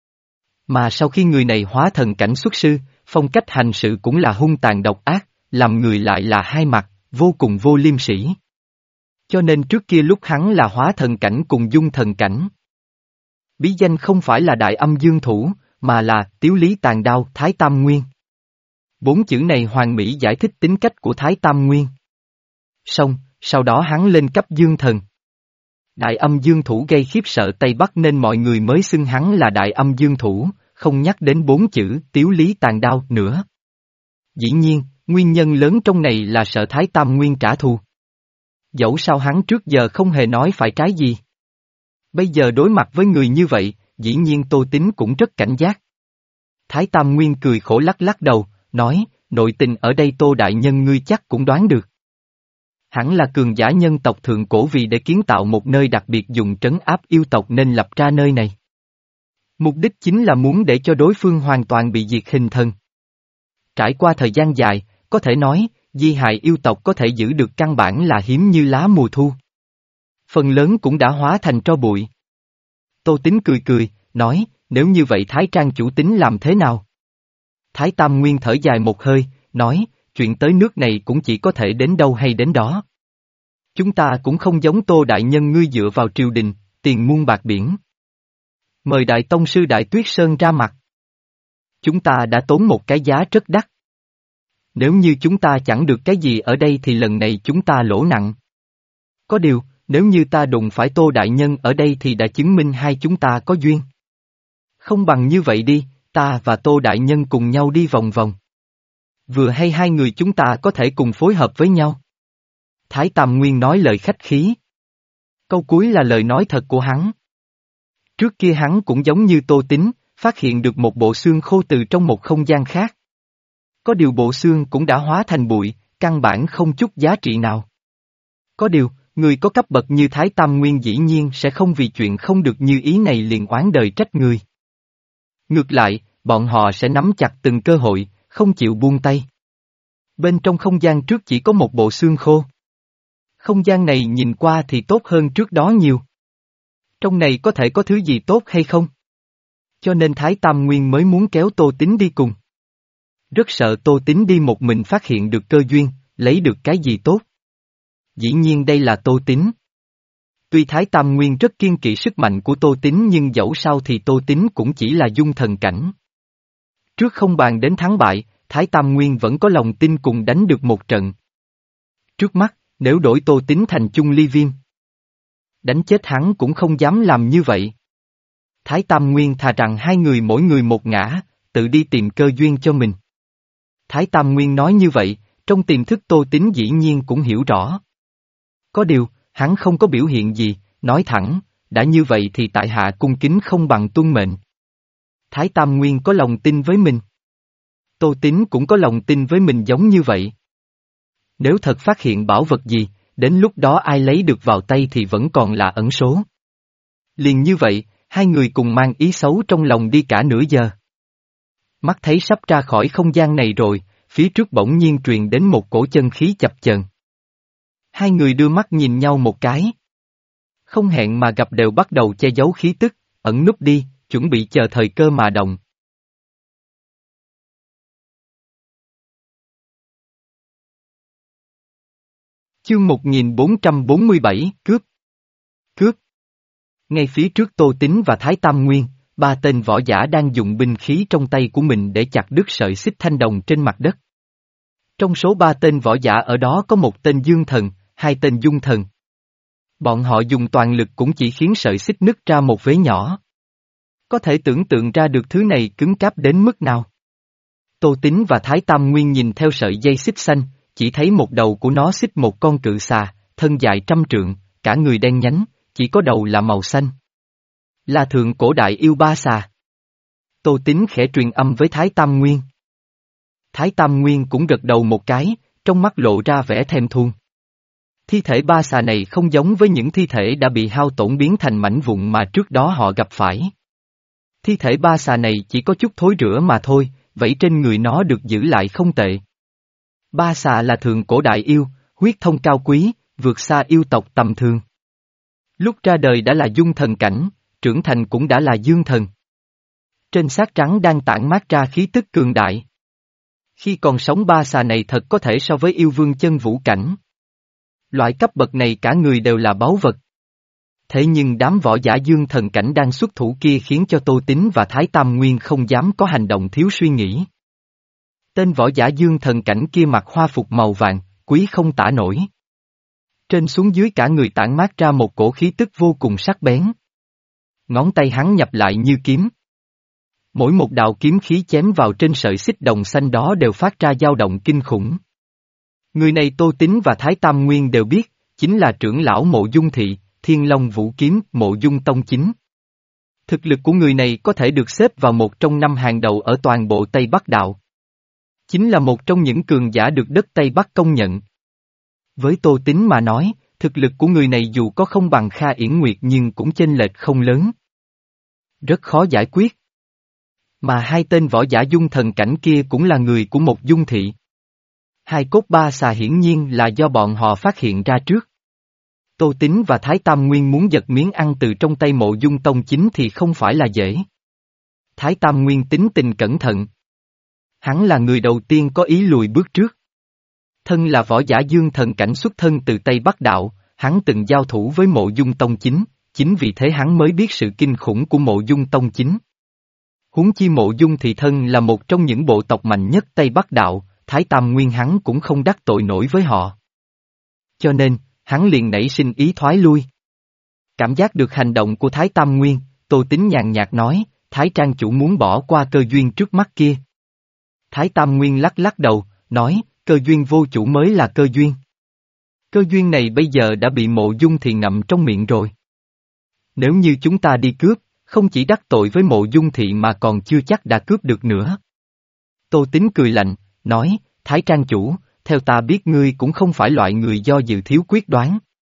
Mà sau khi người này hóa thần cảnh xuất sư, phong cách hành sự cũng là hung tàn độc ác, làm người lại là hai mặt, vô cùng vô liêm sỉ. Cho nên trước kia lúc hắn là hóa thần cảnh cùng dung thần cảnh. Bí danh không phải là Đại Âm Dương Thủ, mà là Tiếu Lý Tàn Đao Thái Tam Nguyên. Bốn chữ này hoàn mỹ giải thích tính cách của Thái Tam Nguyên. Xong, sau đó hắn lên cấp dương thần. Đại Âm Dương Thủ gây khiếp sợ Tây Bắc nên mọi người mới xưng hắn là Đại Âm Dương Thủ, không nhắc đến bốn chữ Tiếu Lý Tàn Đao nữa. Dĩ nhiên, nguyên nhân lớn trong này là sợ Thái Tam Nguyên trả thù. Dẫu sao hắn trước giờ không hề nói phải trái gì. Bây giờ đối mặt với người như vậy, dĩ nhiên Tô Tín cũng rất cảnh giác. Thái Tam Nguyên cười khổ lắc lắc đầu, nói, nội tình ở đây Tô Đại Nhân ngươi chắc cũng đoán được. Hẳn là cường giả nhân tộc thượng cổ vì để kiến tạo một nơi đặc biệt dùng trấn áp yêu tộc nên lập ra nơi này. Mục đích chính là muốn để cho đối phương hoàn toàn bị diệt hình thần. Trải qua thời gian dài, có thể nói, di hại yêu tộc có thể giữ được căn bản là hiếm như lá mùa thu. Phần lớn cũng đã hóa thành tro bụi. Tô Tín cười cười, nói, nếu như vậy Thái Trang chủ tính làm thế nào? Thái Tam Nguyên thở dài một hơi, nói, chuyện tới nước này cũng chỉ có thể đến đâu hay đến đó. Chúng ta cũng không giống Tô Đại Nhân ngươi dựa vào triều đình, tiền muôn bạc biển. Mời Đại Tông Sư Đại Tuyết Sơn ra mặt. Chúng ta đã tốn một cái giá rất đắt. Nếu như chúng ta chẳng được cái gì ở đây thì lần này chúng ta lỗ nặng. Có điều, nếu như ta đụng phải Tô Đại Nhân ở đây thì đã chứng minh hai chúng ta có duyên. Không bằng như vậy đi, ta và Tô Đại Nhân cùng nhau đi vòng vòng. Vừa hay hai người chúng ta có thể cùng phối hợp với nhau. Thái Tam Nguyên nói lời khách khí. Câu cuối là lời nói thật của hắn. Trước kia hắn cũng giống như Tô Tín, phát hiện được một bộ xương khô từ trong một không gian khác. Có điều bộ xương cũng đã hóa thành bụi, căn bản không chút giá trị nào. Có điều, người có cấp bậc như Thái Tam Nguyên dĩ nhiên sẽ không vì chuyện không được như ý này liền oán đời trách người. Ngược lại, bọn họ sẽ nắm chặt từng cơ hội, không chịu buông tay. Bên trong không gian trước chỉ có một bộ xương khô. Không gian này nhìn qua thì tốt hơn trước đó nhiều. Trong này có thể có thứ gì tốt hay không? Cho nên Thái Tam Nguyên mới muốn kéo Tô Tín đi cùng. Rất sợ Tô Tín đi một mình phát hiện được cơ duyên, lấy được cái gì tốt. Dĩ nhiên đây là Tô Tín. Tuy Thái Tam Nguyên rất kiên kỵ sức mạnh của Tô Tín nhưng dẫu sao thì Tô Tín cũng chỉ là dung thần cảnh. Trước không bàn đến thắng bại, Thái Tam Nguyên vẫn có lòng tin cùng đánh được một trận. Trước mắt, nếu đổi Tô Tín thành Chung Ly Viêm, đánh chết hắn cũng không dám làm như vậy. Thái Tam Nguyên thà rằng hai người mỗi người một ngã, tự đi tìm cơ duyên cho mình. Thái Tam Nguyên nói như vậy, trong tiềm thức Tô Tín dĩ nhiên cũng hiểu rõ. Có điều, hắn không có biểu hiện gì, nói thẳng, đã như vậy thì tại hạ cung kính không bằng tuân mệnh. Thái Tam Nguyên có lòng tin với mình. Tô Tín cũng có lòng tin với mình giống như vậy. Nếu thật phát hiện bảo vật gì, đến lúc đó ai lấy được vào tay thì vẫn còn là ẩn số. Liền như vậy, hai người cùng mang ý xấu trong lòng đi cả nửa giờ. Mắt thấy sắp ra khỏi không gian này rồi, phía trước bỗng nhiên truyền đến một cổ chân khí chập chờn. Hai người đưa mắt nhìn nhau một cái. Không hẹn mà gặp đều bắt đầu che giấu khí tức, ẩn núp đi, chuẩn bị chờ thời cơ mà động. Chương một nghìn bốn trăm bốn mươi bảy, Cướp. Cướp. Ngay phía trước Tô Tín và Thái Tam Nguyên, ba tên võ giả đang dùng binh khí trong tay của mình để chặt đứt sợi xích thanh đồng trên mặt đất. Trong số ba tên võ giả ở đó có một tên Dương Thần, hai tên Dung Thần. Bọn họ dùng toàn lực cũng chỉ khiến sợi xích nứt ra một vế nhỏ. Có thể tưởng tượng ra được thứ này cứng cáp đến mức nào. Tô Tín và Thái Tam Nguyên nhìn theo sợi dây xích xanh, chỉ thấy một đầu của nó xích một con cự xà, thân dài trăm trượng, cả người đen nhánh, chỉ có đầu là màu xanh. Là thượng cổ đại yêu ba xà. Tô Tín khẽ truyền âm với Thái Tam Nguyên. Thái Tam Nguyên cũng gật đầu một cái, trong mắt lộ ra vẻ thèm thuồng. Thi thể ba xà này không giống với những thi thể đã bị hao tổn biến thành mảnh vụn mà trước đó họ gặp phải. Thi thể ba xà này chỉ có chút thối rữa mà thôi, vậy trên người nó được giữ lại không tệ. Ba xà là thượng cổ đại yêu, huyết thông cao quý, vượt xa yêu tộc tầm thường. Lúc ra đời đã là dung thần cảnh, trưởng thành cũng đã là dương thần. Trên xác trắng đang tản mát ra khí tức cường đại. Khi còn sống ba xà này thật có thể so với yêu vương chân vũ cảnh. Loại cấp bậc này cả người đều là báu vật. Thế nhưng đám võ giả dương thần cảnh đang xuất thủ kia khiến cho Tô Tín và Thái Tam Nguyên không dám có hành động thiếu suy nghĩ. Tên võ giả dương thần cảnh kia mặc hoa phục màu vàng, quý không tả nổi. Trên xuống dưới cả người tản mát ra một cổ khí tức vô cùng sắc bén. Ngón tay hắn nhập lại như kiếm. Mỗi một đạo kiếm khí chém vào trên sợi xích đồng xanh đó đều phát ra dao động kinh khủng. Người này Tô Tín và Thái Tam Nguyên đều biết, chính là trưởng lão Mộ Dung Thị, Thiên Long Vũ Kiếm, Mộ Dung Tông Chính. Thực lực của người này có thể được xếp vào một trong năm hàng đầu ở toàn bộ Tây Bắc Đạo. Chính là một trong những cường giả được đất Tây Bắc công nhận. Với Tô Tín mà nói, thực lực của người này dù có không bằng Kha Yển Nguyệt nhưng cũng chênh lệch không lớn. Rất khó giải quyết. Mà hai tên võ giả dung thần cảnh kia cũng là người của một dung thị. Hai cốt ba xà hiển nhiên là do bọn họ phát hiện ra trước. Tô Tín và Thái Tam Nguyên muốn giật miếng ăn từ trong tay Mộ Dung Tông Chính thì không phải là dễ. Thái Tam Nguyên tính tình cẩn thận. Hắn là người đầu tiên có ý lùi bước trước. Thân là võ giả dương thần cảnh xuất thân từ Tây Bắc Đạo, hắn từng giao thủ với Mộ Dung Tông Chính, chính vì thế hắn mới biết sự kinh khủng của Mộ Dung Tông Chính. Huống chi Mộ Dung Thị thân là một trong những bộ tộc mạnh nhất Tây Bắc Đạo, Thái Tam Nguyên hắn cũng không đắc tội nổi với họ. Cho nên, hắn liền nảy sinh ý thoái lui. Cảm giác được hành động của Thái Tam Nguyên, Tô Tín nhàn nhạt nói, Thái Trang chủ muốn bỏ qua cơ duyên trước mắt kia. Thái Tam Nguyên lắc lắc đầu, nói, cơ duyên vô chủ mới là cơ duyên. Cơ duyên này bây giờ đã bị Mộ Dung Thị ngậm trong miệng rồi. Nếu như chúng ta đi cướp, không chỉ đắc tội với Mộ Dung Thị mà còn chưa chắc đã cướp được nữa. Tô Tín cười lạnh, nói, Thái Trang chủ, theo ta biết ngươi cũng không phải loại người do dự thiếu quyết đoán,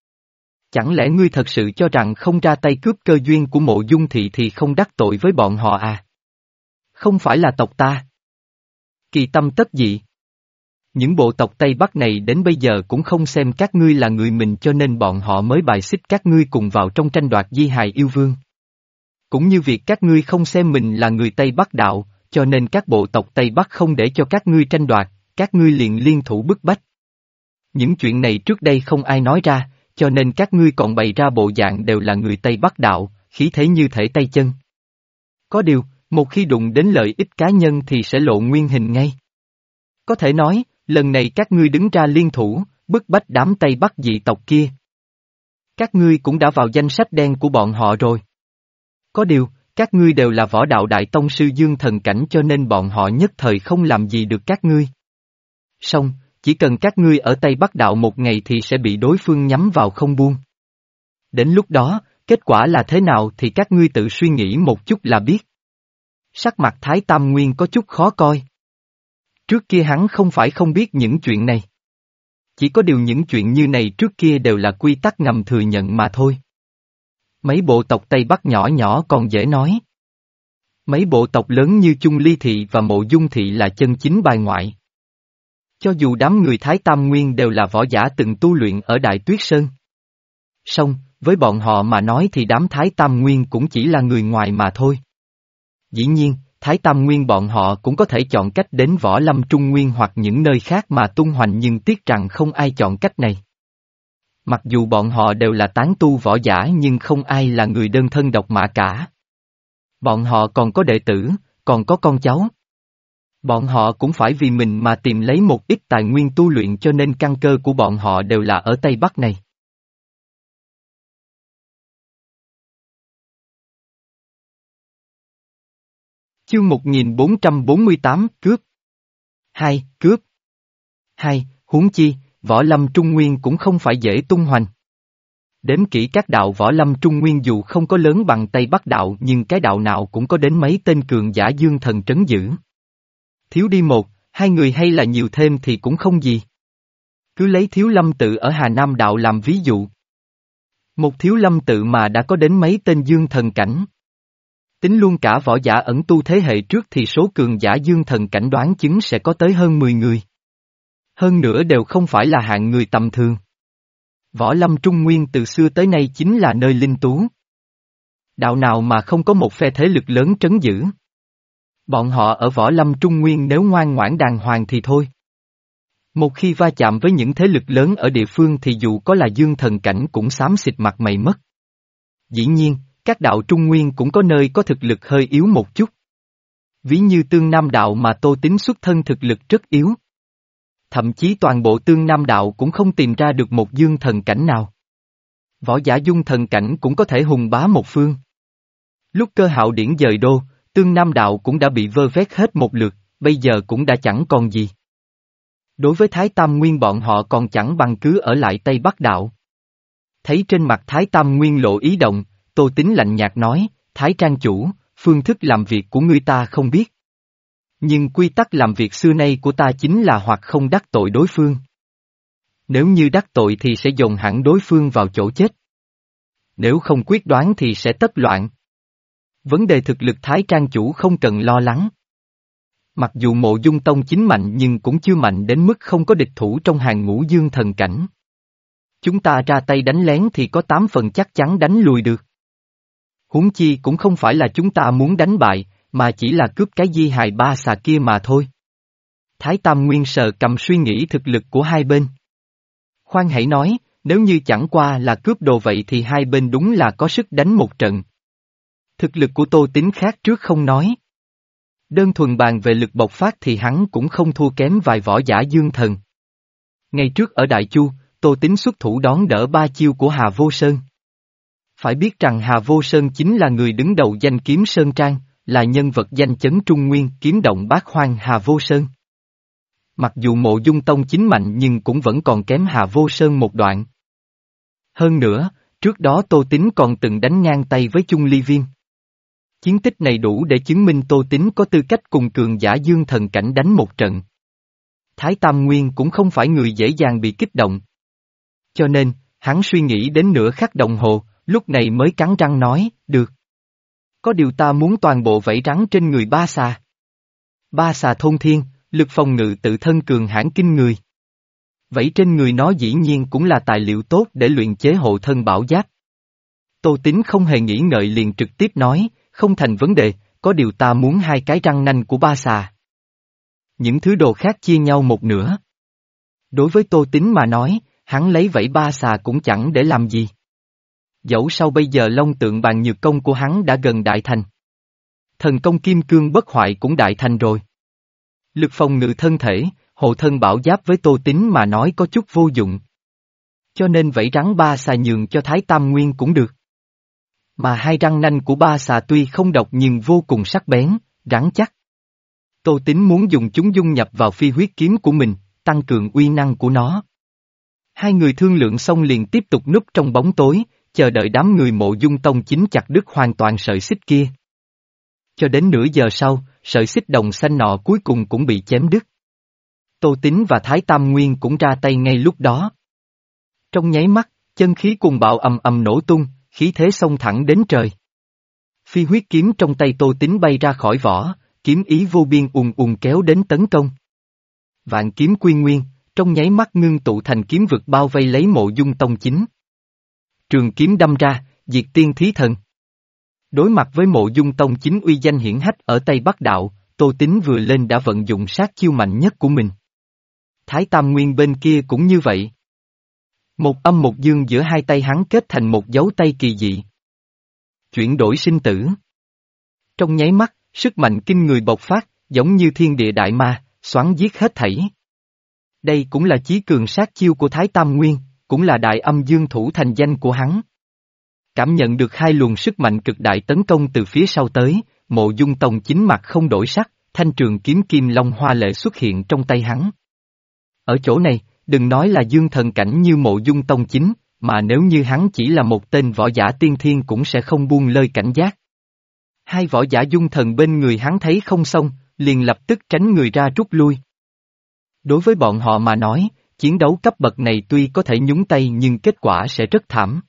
Chẳng lẽ ngươi thật sự cho rằng không ra tay cướp cơ duyên của Mộ Dung Thị thì không đắc tội với bọn họ à? Không phải là tộc ta. Kỳ tâm tất dị. Những bộ tộc Tây Bắc này đến bây giờ cũng không xem các ngươi là người mình cho nên bọn họ mới bài xích các ngươi cùng vào trong tranh đoạt di hài yêu vương. Cũng như việc các ngươi không xem mình là người Tây Bắc đạo, cho nên các bộ tộc Tây Bắc không để cho các ngươi tranh đoạt, các ngươi liền liên thủ bức bách. Những chuyện này trước đây không ai nói ra, cho nên các ngươi còn bày ra bộ dạng đều là người Tây Bắc đạo, khí thế như thể tay chân. Có điều, một khi đụng đến lợi ích cá nhân thì sẽ lộ nguyên hình ngay. Có thể nói, lần này các ngươi đứng ra liên thủ, bức bách đám Tây Bắc dị tộc kia. Các ngươi cũng đã vào danh sách đen của bọn họ rồi. Có điều, các ngươi đều là võ đạo đại tông sư dương thần cảnh cho nên bọn họ nhất thời không làm gì được các ngươi. Song, chỉ cần các ngươi ở Tây Bắc đạo một ngày thì sẽ bị đối phương nhắm vào không buông. Đến lúc đó, kết quả là thế nào thì các ngươi tự suy nghĩ một chút là biết. Sắc mặt Thái Tam Nguyên có chút khó coi. Trước kia hắn không phải không biết những chuyện này. Chỉ có điều những chuyện như này trước kia đều là quy tắc ngầm thừa nhận mà thôi. Mấy bộ tộc Tây Bắc nhỏ nhỏ còn dễ nói. Mấy bộ tộc lớn như Chung Ly Thị và Mộ Dung Thị là chân chính bài ngoại. Cho dù đám người Thái Tam Nguyên đều là võ giả từng tu luyện ở Đại Tuyết Sơn. Song, với bọn họ mà nói thì đám Thái Tam Nguyên cũng chỉ là người ngoài mà thôi. Dĩ nhiên, Thái Tam Nguyên bọn họ cũng có thể chọn cách đến Võ Lâm Trung Nguyên hoặc những nơi khác mà tung hoành nhưng tiếc rằng không ai chọn cách này. Mặc dù bọn họ đều là tán tu võ giả nhưng không ai là người đơn thân độc mã cả. Bọn họ còn có đệ tử, còn có con cháu. Bọn họ cũng phải vì mình mà tìm lấy một ít tài nguyên tu luyện cho nên căn cơ của bọn họ đều là ở Tây Bắc này. Chương một nghìn bốn trăm bốn mươi tám, Cướp. Hai, Cướp. Hai, huống chi, Võ Lâm Trung Nguyên cũng không phải dễ tung hoành. Đếm kỹ các đạo Võ Lâm Trung Nguyên dù không có lớn bằng Tây Bắc đạo nhưng cái đạo nào cũng có đến mấy tên cường giả dương thần trấn giữ. Thiếu đi một, hai người hay là nhiều thêm thì cũng không gì. Cứ lấy Thiếu Lâm Tự ở Hà Nam đạo làm ví dụ. Một Thiếu Lâm Tự mà đã có đến mấy tên dương thần cảnh. Tính luôn cả võ giả ẩn tu thế hệ trước thì số cường giả dương thần cảnh đoán chứng sẽ có tới hơn mười người. Hơn nữa đều không phải là hạng người tầm thường. Võ Lâm Trung Nguyên từ xưa tới nay chính là nơi linh tú. Đạo nào mà không có một phe thế lực lớn trấn giữ. Bọn họ ở Võ Lâm Trung Nguyên nếu ngoan ngoãn đàng hoàng thì thôi. Một khi va chạm với những thế lực lớn ở địa phương thì dù có là dương thần cảnh cũng xám xịt mặt mày mất. Dĩ nhiên, các đạo Trung Nguyên cũng có nơi có thực lực hơi yếu một chút. Ví như Tương Nam đạo mà Tô Tín xuất thân thực lực rất yếu. Thậm chí toàn bộ Tương Nam đạo cũng không tìm ra được một dương thần cảnh nào. Võ giả dung thần cảnh cũng có thể hùng bá một phương. Lúc Cơ Hạo Điển dời đô, Tương Nam đạo cũng đã bị vơ vét hết một lượt, bây giờ cũng đã chẳng còn gì. Đối với Thái Tam Nguyên bọn họ còn chẳng bằng cứ ở lại Tây Bắc đạo. Thấy trên mặt Thái Tam Nguyên lộ ý động, Tô Tín lạnh nhạt nói, Thái Trang chủ, phương thức làm việc của ngươi ta không biết. Nhưng quy tắc làm việc xưa nay của ta chính là hoặc không đắc tội đối phương. Nếu như đắc tội thì sẽ dồn hẳn đối phương vào chỗ chết. Nếu không quyết đoán thì sẽ tất loạn. Vấn đề thực lực Thái Trang chủ không cần lo lắng. Mặc dù Mộ Dung Tông chính mạnh nhưng cũng chưa mạnh đến mức không có địch thủ trong hàng ngũ dương thần cảnh. Chúng ta ra tay đánh lén thì có tám phần chắc chắn đánh lùi được. Huống chi cũng không phải là chúng ta muốn đánh bại, mà chỉ là cướp cái di hài ba xà kia mà thôi. Thái Tam Nguyên sờ cầm suy nghĩ thực lực của hai bên. Khoan hãy nói, nếu như chẳng qua là cướp đồ vậy thì hai bên đúng là có sức đánh một trận. Thực lực của Tô Tín khác trước không nói. Đơn thuần bàn về lực bộc phát thì hắn cũng không thua kém vài võ giả dương thần. Ngày trước ở Đại Chu, Tô Tín xuất thủ đón đỡ ba chiêu của Hà Vô Sơn. Phải biết rằng Hà Vô Sơn chính là người đứng đầu danh kiếm Sơn Trang, là nhân vật danh chấn Trung Nguyên kiếm động bát hoang Hà Vô Sơn. Mặc dù Mộ Dung Tông chính mạnh nhưng cũng vẫn còn kém Hà Vô Sơn một đoạn. Hơn nữa, trước đó Tô Tín còn từng đánh ngang tay với Chung Ly Viêm. Chiến tích này đủ để chứng minh Tô Tín có tư cách cùng cường giả dương thần cảnh đánh một trận. Thái Tam Nguyên cũng không phải người dễ dàng bị kích động. Cho nên, hắn suy nghĩ đến nửa khắc đồng hồ, lúc này mới cắn răng nói, được. Có điều ta muốn toàn bộ vảy rắn trên người ba xà. Ba xà thôn thiên, lực phòng ngự tự thân cường hãn kinh người. Vảy trên người nó dĩ nhiên cũng là tài liệu tốt để luyện chế hộ thân bảo giáp. Tô Tín không hề nghĩ ngợi liền trực tiếp nói, không thành vấn đề, có điều ta muốn hai cái răng nanh của ba xà. Những thứ đồ khác chia nhau một nửa. Đối với Tô Tín mà nói, hắn lấy vảy ba xà cũng chẳng để làm gì. Dẫu sao bây giờ long tượng bàn nhược công của hắn đã gần đại thành. Thần công kim cương bất hoại cũng đại thành rồi. Lực phòng ngự thân thể, hộ thân bảo giáp với Tô Tín mà nói có chút vô dụng. Cho nên vảy rắn ba xà nhường cho Thái Tam Nguyên cũng được. Mà hai răng nanh của ba xà tuy không độc nhưng vô cùng sắc bén, rắn chắc. Tô Tín muốn dùng chúng dung nhập vào phi huyết kiếm của mình, tăng cường uy năng của nó. Hai người thương lượng xong liền tiếp tục núp trong bóng tối, chờ đợi đám người Mộ Dung Tông chính chặt đứt hoàn toàn sợi xích kia. Cho đến nửa giờ sau, sợi xích đồng xanh nọ cuối cùng cũng bị chém đứt. Tô Tín và Thái Tam Nguyên cũng ra tay ngay lúc đó. Trong nháy mắt, chân khí cùng bạo ầm ầm nổ tung, khí thế xông thẳng đến trời. Phi huyết kiếm trong tay Tô Tín bay ra khỏi vỏ, kiếm ý vô biên ùn ùn kéo đến tấn công. Vạn kiếm quy nguyên, trong nháy mắt ngưng tụ thành kiếm vực bao vây lấy Mộ Dung Tông chính. Trường kiếm đâm ra, diệt tiên thí thần. Đối mặt với Mộ Dung Tông chính uy danh hiển hách ở Tây Bắc Đạo, Tô Tín vừa lên đã vận dụng sát chiêu mạnh nhất của mình. Thái Tam Nguyên bên kia cũng như vậy. Một âm một dương giữa hai tay hắn kết thành một dấu tay kỳ dị. Chuyển đổi sinh tử. Trong nháy mắt, sức mạnh kinh người bộc phát, giống như thiên địa đại ma, xoắn giết hết thảy. Đây cũng là chí cường sát chiêu của Thái Tam Nguyên, cũng là đại âm dương thủ thành danh của hắn. Cảm nhận được hai luồng sức mạnh cực đại tấn công từ phía sau tới, Mộ Dung Tông chính mặt không đổi sắc, thanh trường kiếm kim long hoa lệ xuất hiện trong tay hắn. Ở chỗ này, đừng nói là dương thần cảnh như Mộ Dung Tông chính, mà nếu như hắn chỉ là một tên võ giả tiên thiên cũng sẽ không buông lơi cảnh giác. Hai võ giả dung thần bên người hắn thấy không xong, liền lập tức tránh người ra rút lui. Đối với bọn họ mà nói, chiến đấu cấp bậc này tuy có thể nhúng tay nhưng kết quả sẽ rất thảm.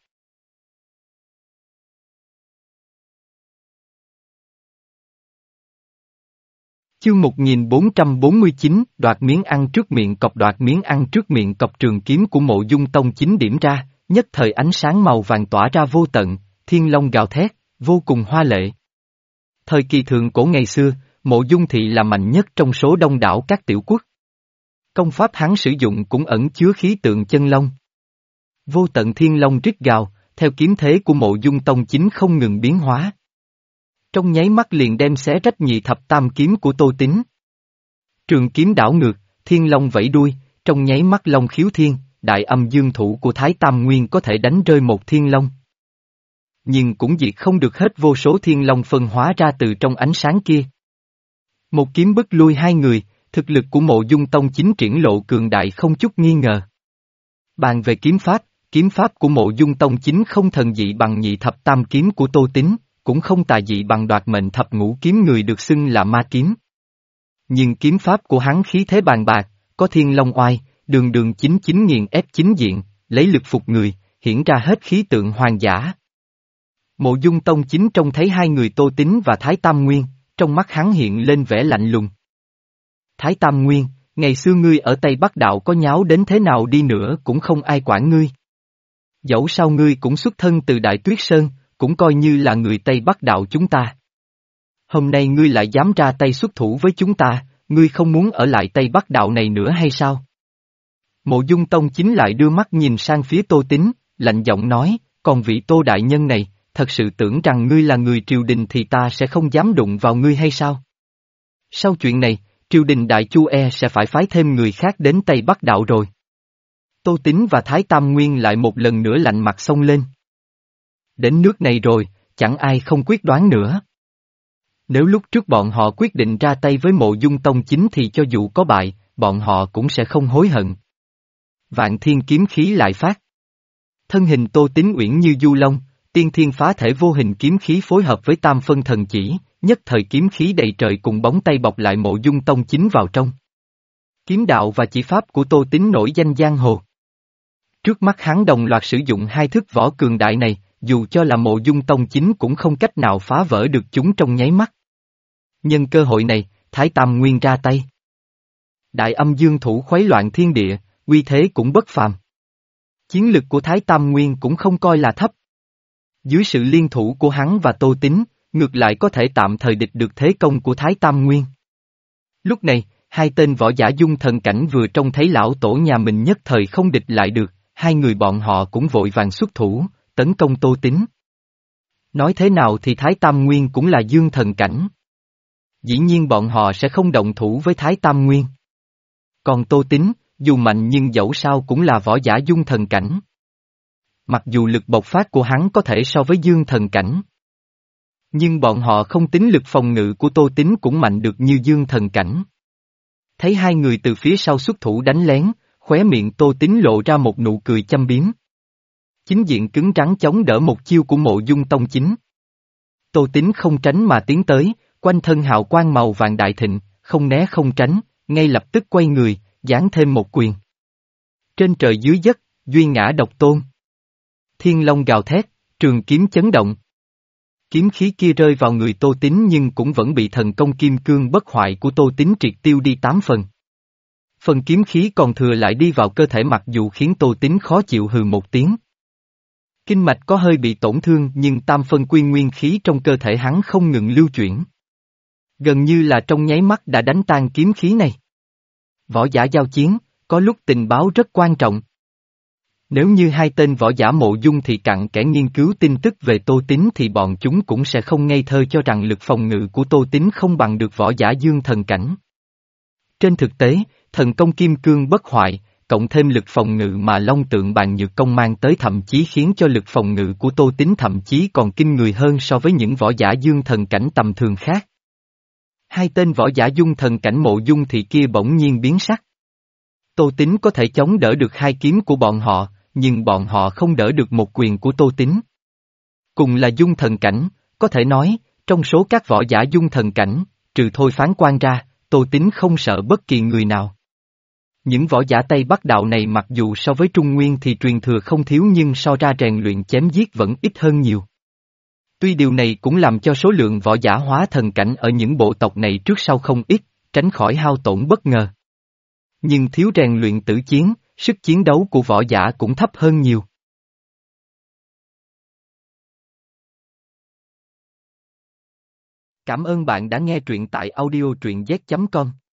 Chương một nghìn bốn trăm bốn mươi chín, đoạt miếng ăn trước miệng cọp đoạt miếng ăn trước miệng cọp trường kiếm của Mộ Dung Tông chính điểm ra, nhất thời ánh sáng màu vàng tỏa ra vô tận, thiên long gào thét, vô cùng hoa lệ. Thời kỳ thượng cổ ngày xưa, Mộ Dung Thị là mạnh nhất trong số đông đảo các tiểu quốc. Công pháp hắn sử dụng cũng ẩn chứa khí tượng chân long. Vô tận thiên long rít gào, theo kiếm thế của Mộ Dung Tông chính không ngừng biến hóa. Trong nháy mắt liền đem xé rách nhị thập tam kiếm của Tô Tín. Trường kiếm đảo ngược, thiên long vẫy đuôi, trong nháy mắt long khiếu thiên, đại âm dương thủ của Thái Tam Nguyên có thể đánh rơi một thiên long. Nhưng cũng diệt không được hết vô số thiên long phân hóa ra từ trong ánh sáng kia. Một kiếm bức lui hai người, thực lực của Mộ Dung Tông chính triển lộ cường đại không chút nghi ngờ. Bàn về kiếm pháp, kiếm pháp của Mộ Dung Tông chính không thần dị bằng nhị thập tam kiếm của Tô Tín, cũng không tà dị bằng đoạt mệnh thập ngũ kiếm người được xưng là ma kiếm. Nhưng kiếm pháp của hắn khí thế bàn bạc, có thiên long oai, đường đường chính chính nghiền ép chính diện, lấy lực phục người, hiển ra hết khí tượng hoàng giả. Mộ Dung Tông chính trông thấy hai người Tô Tín và Thái Tam Nguyên, trong mắt hắn hiện lên vẻ lạnh lùng. Thái Tam Nguyên, ngày xưa ngươi ở Tây Bắc Đạo có nháo đến thế nào đi nữa cũng không ai quản ngươi. Dẫu sao ngươi cũng xuất thân từ Đại Tuyết Sơn, cũng coi như là người Tây Bắc Đạo chúng ta. Hôm nay ngươi lại dám ra tay xuất thủ với chúng ta, ngươi không muốn ở lại Tây Bắc Đạo này nữa hay sao? Mộ Dung Tông chính lại đưa mắt nhìn sang phía Tô Tín, lạnh giọng nói, còn vị Tô Đại Nhân này, thật sự tưởng rằng ngươi là người triều đình thì ta sẽ không dám đụng vào ngươi hay sao? Sau chuyện này, triều đình Đại Chu e sẽ phải phái thêm người khác đến Tây Bắc Đạo rồi. Tô Tín và Thái Tam Nguyên lại một lần nữa lạnh mặt xông lên. Đến nước này rồi, chẳng ai không quyết đoán nữa. Nếu lúc trước bọn họ quyết định ra tay với Mộ Dung Tông chính thì cho dù có bại, bọn họ cũng sẽ không hối hận. Vạn thiên kiếm khí lại phát. Thân hình Tô Tín uyển như du long, tiên thiên phá thể vô hình kiếm khí phối hợp với tam phân thần chỉ, nhất thời kiếm khí đầy trời cùng bóng tay bọc lại Mộ Dung Tông chính vào trong. Kiếm đạo và chỉ pháp của Tô Tín nổi danh giang hồ. Trước mắt hắn đồng loạt sử dụng hai thức võ cường đại này, dù cho là Mộ Dung Tông chính cũng không cách nào phá vỡ được chúng trong nháy mắt. Nhân cơ hội này, Thái Tam Nguyên ra tay. Đại âm dương thủ khuấy loạn thiên địa, uy thế cũng bất phàm. Chiến lực của Thái Tam Nguyên cũng không coi là thấp. Dưới sự liên thủ của hắn và Tô Tín, ngược lại có thể tạm thời địch được thế công của Thái Tam Nguyên. Lúc này, hai tên võ giả dung thần cảnh vừa trông thấy lão tổ nhà mình nhất thời không địch lại được, hai người bọn họ cũng vội vàng xuất thủ, tấn công Tô Tín. Nói thế nào thì Thái Tam Nguyên cũng là dương thần cảnh. Dĩ nhiên bọn họ sẽ không động thủ với Thái Tam Nguyên. Còn Tô Tín, dù mạnh nhưng dẫu sao cũng là võ giả dung thần cảnh. Mặc dù lực bộc phát của hắn có thể so với dương thần cảnh. Nhưng bọn họ không tính lực phòng ngự của Tô Tín cũng mạnh được như dương thần cảnh. Thấy hai người từ phía sau xuất thủ đánh lén, khóe miệng Tô Tín lộ ra một nụ cười châm biếm. Chính diện cứng rắn chống đỡ một chiêu của Mộ Dung Tông chính. Tô Tín không tránh mà tiến tới, quanh thân hào quang màu vàng đại thịnh, không né không tránh, ngay lập tức quay người, giáng thêm một quyền. Trên trời dưới đất, duy ngã độc tôn. Thiên long gào thét, trường kiếm chấn động. Kiếm khí kia rơi vào người Tô Tín nhưng cũng vẫn bị thần công kim cương bất hoại của Tô Tín triệt tiêu đi tám phần. Phần kiếm khí còn thừa lại đi vào cơ thể mặc dù khiến Tô Tín khó chịu hừ một tiếng. Kinh mạch có hơi bị tổn thương nhưng tam phân quy nguyên khí trong cơ thể hắn không ngừng lưu chuyển. Gần như là trong nháy mắt đã đánh tan kiếm khí này. Võ giả giao chiến, có lúc tình báo rất quan trọng. Nếu như hai tên võ giả Mộ Dung thì cặn kẽ nghiên cứu tin tức về Tô Tín thì bọn chúng cũng sẽ không ngây thơ cho rằng lực phòng ngự của Tô Tín không bằng được võ giả dương thần cảnh. Trên thực tế, thần công kim cương bất hoại, cộng thêm lực phòng ngự mà Long Tượng Bàn Nhược Công mang tới thậm chí khiến cho lực phòng ngự của Tô Tín thậm chí còn kinh người hơn so với những võ giả dương thần cảnh tầm thường khác. Hai tên võ giả dung thần cảnh Mộ Dung thì kia bỗng nhiên biến sắc. Tô Tín có thể chống đỡ được hai kiếm của bọn họ, nhưng bọn họ không đỡ được một quyền của Tô Tín. Cùng là dung thần cảnh, có thể nói, trong số các võ giả dung thần cảnh, trừ Thôi Phán Quan ra, Tô Tín không sợ bất kỳ người nào. Những võ giả Tây Bắc đạo này mặc dù so với Trung Nguyên thì truyền thừa không thiếu nhưng so ra rèn luyện chém giết vẫn ít hơn nhiều. Tuy điều này cũng làm cho số lượng võ giả hóa thần cảnh ở những bộ tộc này trước sau không ít, tránh khỏi hao tổn bất ngờ. Nhưng thiếu rèn luyện tử chiến, sức chiến đấu của võ giả cũng thấp hơn nhiều. Cảm ơn bạn đã nghe truyện tại audio truyện z chấm com.